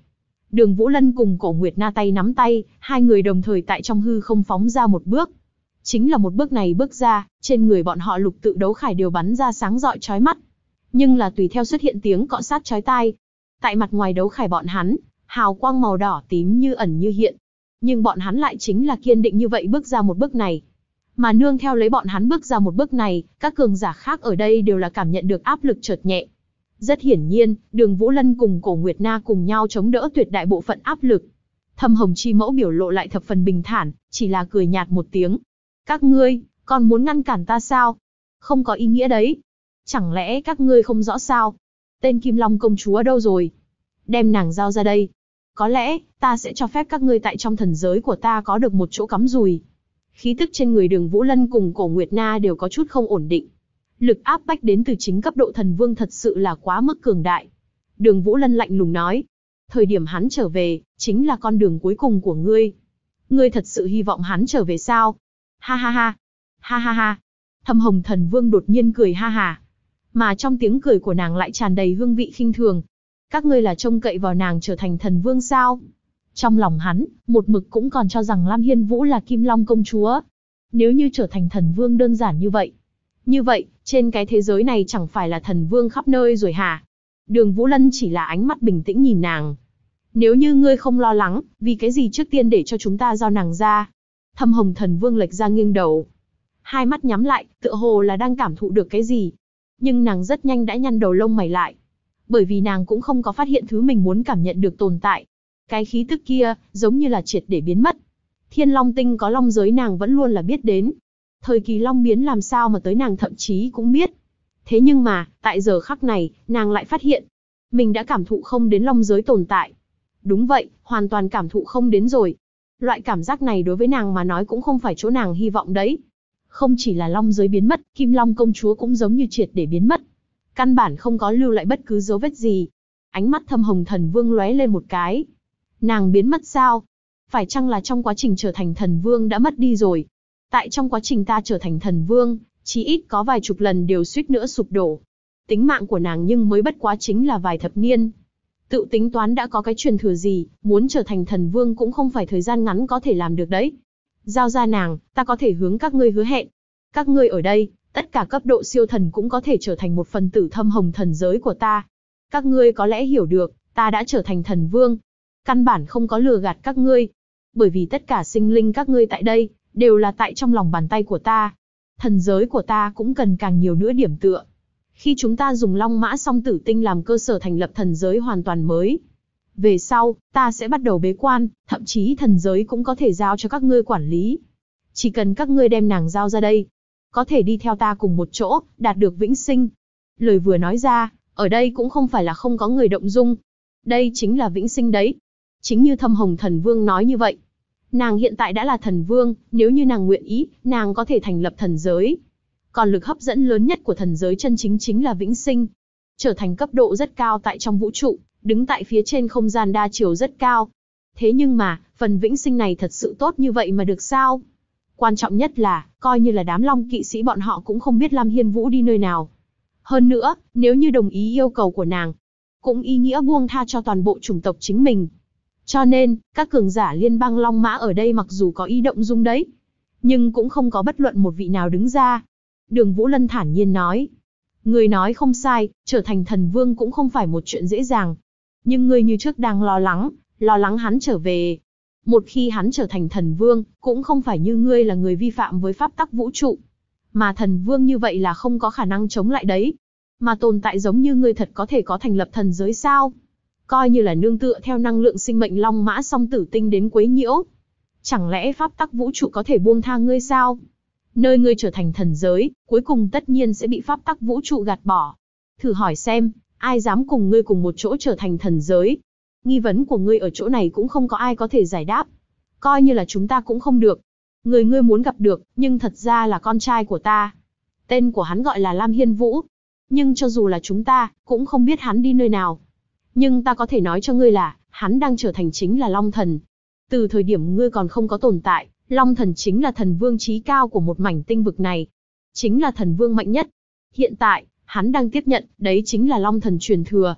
Đường Vũ Lân cùng Cổ Nguyệt Na tay nắm tay, hai người đồng thời tại trong hư không phóng ra một bước. Chính là một bước này bước ra, trên người bọn họ lục tự đấu khải đều bắn ra sáng rọi chói mắt. Nhưng là tùy theo xuất hiện tiếng cọ sát chói tai. Tại mặt ngoài đấu khải bọn hắn, hào quang màu đỏ tím như ẩn như hiện. Nhưng bọn hắn lại chính là kiên định như vậy bước ra một bước này. Mà nương theo lấy bọn hắn bước ra một bước này, các cường giả khác ở đây đều là cảm nhận được áp lực chợt nhẹ. Rất hiển nhiên, Đường Vũ Lân cùng Cổ Nguyệt Na cùng nhau chống đỡ tuyệt đại bộ phận áp lực. Thâm Hồng Chi Mẫu biểu lộ lại thập phần bình thản, chỉ là cười nhạt một tiếng. Các ngươi, còn muốn ngăn cản ta sao? Không có ý nghĩa đấy. Chẳng lẽ các ngươi không rõ sao? Tên Kim Long công chúa đâu rồi? Đem nàng giao ra đây. Có lẽ, ta sẽ cho phép các ngươi tại trong thần giới của ta có được một chỗ cắm rùi. Khí tức trên người Đường Vũ Lân cùng Cổ Nguyệt Na đều có chút không ổn định. Lực áp bách đến từ chính cấp độ thần vương thật sự là quá mức cường đại. Đường Vũ Lân lạnh lùng nói. Thời điểm hắn trở về, chính là con đường cuối cùng của ngươi. Ngươi thật sự hy vọng hắn trở về sao? Ha ha ha. Ha ha ha. Thâm Hồng Thần Vương đột nhiên cười ha ha. Mà trong tiếng cười của nàng lại tràn đầy hương vị khinh thường. Các ngươi là trông cậy vào nàng trở thành thần vương sao? Trong lòng hắn, một mực cũng còn cho rằng Lam Hiên Vũ là Kim Long công chúa. Nếu như trở thành thần vương đơn giản như vậy. Như vậy, trên cái thế giới này chẳng phải là thần vương khắp nơi rồi hả? Đường Vũ Lân chỉ là ánh mắt bình tĩnh nhìn nàng. Nếu như ngươi không lo lắng, vì cái gì trước tiên để cho chúng ta giao nàng ra? Thâm Hồng Thần Vương lệch ra nghiêng đầu. Hai mắt nhắm lại, tựa hồ là đang cảm thụ được cái gì. Nhưng nàng rất nhanh đã nhăn đầu lông mày lại. Bởi vì nàng cũng không có phát hiện thứ mình muốn cảm nhận được tồn tại. Cái khí tức kia, giống như là triệt để biến mất. Thiên Long Tinh có long giới nàng vẫn luôn là biết đến. Thời kỳ long biến làm sao mà tới nàng thậm chí cũng biết. Thế nhưng mà, tại giờ khắc này, nàng lại phát hiện. Mình đã cảm thụ không đến long giới tồn tại. Đúng vậy, hoàn toàn cảm thụ không đến rồi. Loại cảm giác này đối với nàng mà nói cũng không phải chỗ nàng hy vọng đấy. Không chỉ là long giới biến mất, Kim Long công chúa cũng giống như triệt để biến mất. Căn bản không có lưu lại bất cứ dấu vết gì. Ánh mắt Thâm Hồng Thần Vương lóe lên một cái. Nàng biến mất sao? Phải chăng là trong quá trình trở thành thần vương đã mất đi rồi? Tại trong quá trình ta trở thành thần vương, chí ít có vài chục lần đều suýt nữa sụp đổ. Tính mạng của nàng nhưng mới bất quá chính là vài thập niên. Tự tính toán đã có cái truyền thừa gì, muốn trở thành thần vương cũng không phải thời gian ngắn có thể làm được đấy. Giao ra nàng, ta có thể hướng các ngươi hứa hẹn. Các ngươi ở đây, tất cả cấp độ siêu thần cũng có thể trở thành một phần tử thâm hồng thần giới của ta. Các ngươi có lẽ hiểu được, ta đã trở thành thần vương. Căn bản không có lừa gạt các ngươi. Bởi vì tất cả sinh linh các ngươi tại đây, đều là tại trong lòng bàn tay của ta. Thần giới của ta cũng cần càng nhiều nữa điểm tựa. Khi chúng ta dùng Long Mã Song Tử Tinh làm cơ sở thành lập thần giới hoàn toàn mới. Về sau, ta sẽ bắt đầu bế quan, thậm chí thần giới cũng có thể giao cho các ngươi quản lý. Chỉ cần các ngươi đem nàng giao ra đây, có thể đi theo ta cùng một chỗ, đạt được vĩnh sinh. Lời vừa nói ra, ở đây cũng không phải là không có người động dung. Đây chính là vĩnh sinh đấy. Chính như Thâm Hồng Thần Vương nói như vậy. Nàng hiện tại đã là thần vương, nếu như nàng nguyện ý, nàng có thể thành lập thần giới. Còn lực hấp dẫn lớn nhất của thần giới chân chính chính là vĩnh sinh. Trở thành cấp độ rất cao tại trong vũ trụ, đứng tại phía trên không gian đa chiều rất cao. Thế nhưng mà, phần vĩnh sinh này thật sự tốt như vậy mà được sao? Quan trọng nhất là, coi như là đám long kỵ sĩ bọn họ cũng không biết Lam Hiên Vũ đi nơi nào. Hơn nữa, nếu như đồng ý yêu cầu của nàng, cũng ý nghĩa buông tha cho toàn bộ chủng tộc chính mình. Cho nên, các cường giả liên bang Long Mã ở đây mặc dù có ý động dung đấy, nhưng cũng không có bất luận một vị nào đứng ra. Đường Vũ Lân thản nhiên nói. Người nói không sai, trở thành thần vương cũng không phải một chuyện dễ dàng. Nhưng ngươi như trước đang lo lắng hắn trở về. Một khi hắn trở thành thần vương, cũng không phải như ngươi là người vi phạm với pháp tắc vũ trụ. Mà thần vương như vậy là không có khả năng chống lại đấy. Mà tồn tại giống như ngươi thật có thể có thành lập thần giới sao? Coi như là nương tựa theo năng lượng sinh mệnh Long Mã Song Tử Tinh đến quấy nhiễu. Chẳng lẽ pháp tắc vũ trụ có thể buông tha ngươi sao? Nơi ngươi trở thành thần giới, cuối cùng tất nhiên sẽ bị pháp tắc vũ trụ gạt bỏ. Thử hỏi xem, ai dám cùng ngươi cùng một chỗ trở thành thần giới? Nghi vấn của ngươi ở chỗ này cũng không có ai có thể giải đáp. Coi như là chúng ta cũng không được. Người ngươi muốn gặp được, nhưng thật ra là con trai của ta. Tên của hắn gọi là Lam Hiên Vũ. Nhưng cho dù là chúng ta, cũng không biết hắn đi nơi nào. Nhưng ta có thể nói cho ngươi là, hắn đang trở thành chính là Long Thần. Từ thời điểm ngươi còn không có tồn tại, Long Thần chính là thần vương chí cao của một mảnh tinh vực này. Chính là thần vương mạnh nhất. Hiện tại, hắn đang tiếp nhận, đấy chính là Long Thần truyền thừa.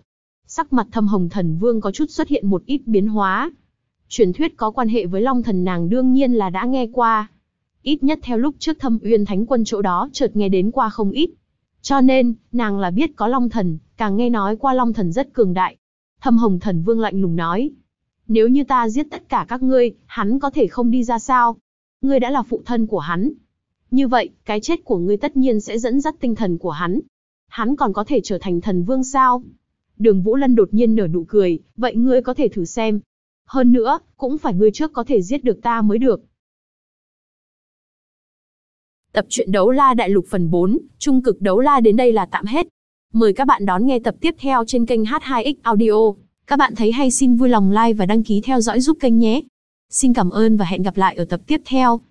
Sắc mặt Thâm Hồng Thần Vương có chút xuất hiện một ít biến hóa. Truyền thuyết có quan hệ với Long Thần nàng đương nhiên là đã nghe qua. Ít nhất theo lúc trước Thâm Uyên Thánh Quân chỗ đó chợt nghe đến qua không ít. Cho nên, nàng là biết có Long Thần, càng nghe nói qua Long Thần rất cường đại. Thâm Hồng Thần Vương lạnh lùng nói. Nếu như ta giết tất cả các ngươi, hắn có thể không đi ra sao? Ngươi đã là phụ thân của hắn. Như vậy, cái chết của ngươi tất nhiên sẽ dẫn dắt tinh thần của hắn. Hắn còn có thể trở thành thần vương sao? Đường Vũ Lân đột nhiên nở nụ cười, vậy ngươi có thể thử xem. Hơn nữa, cũng phải ngươi trước có thể giết được ta mới được. Tập truyện Đấu La Đại Lục phần 4, Trung cực Đấu La đến đây là tạm hết. Mời các bạn đón nghe tập tiếp theo trên kênh H2X Audio. Các bạn thấy hay xin vui lòng like và đăng ký theo dõi giúp kênh nhé. Xin cảm ơn và hẹn gặp lại ở tập tiếp theo.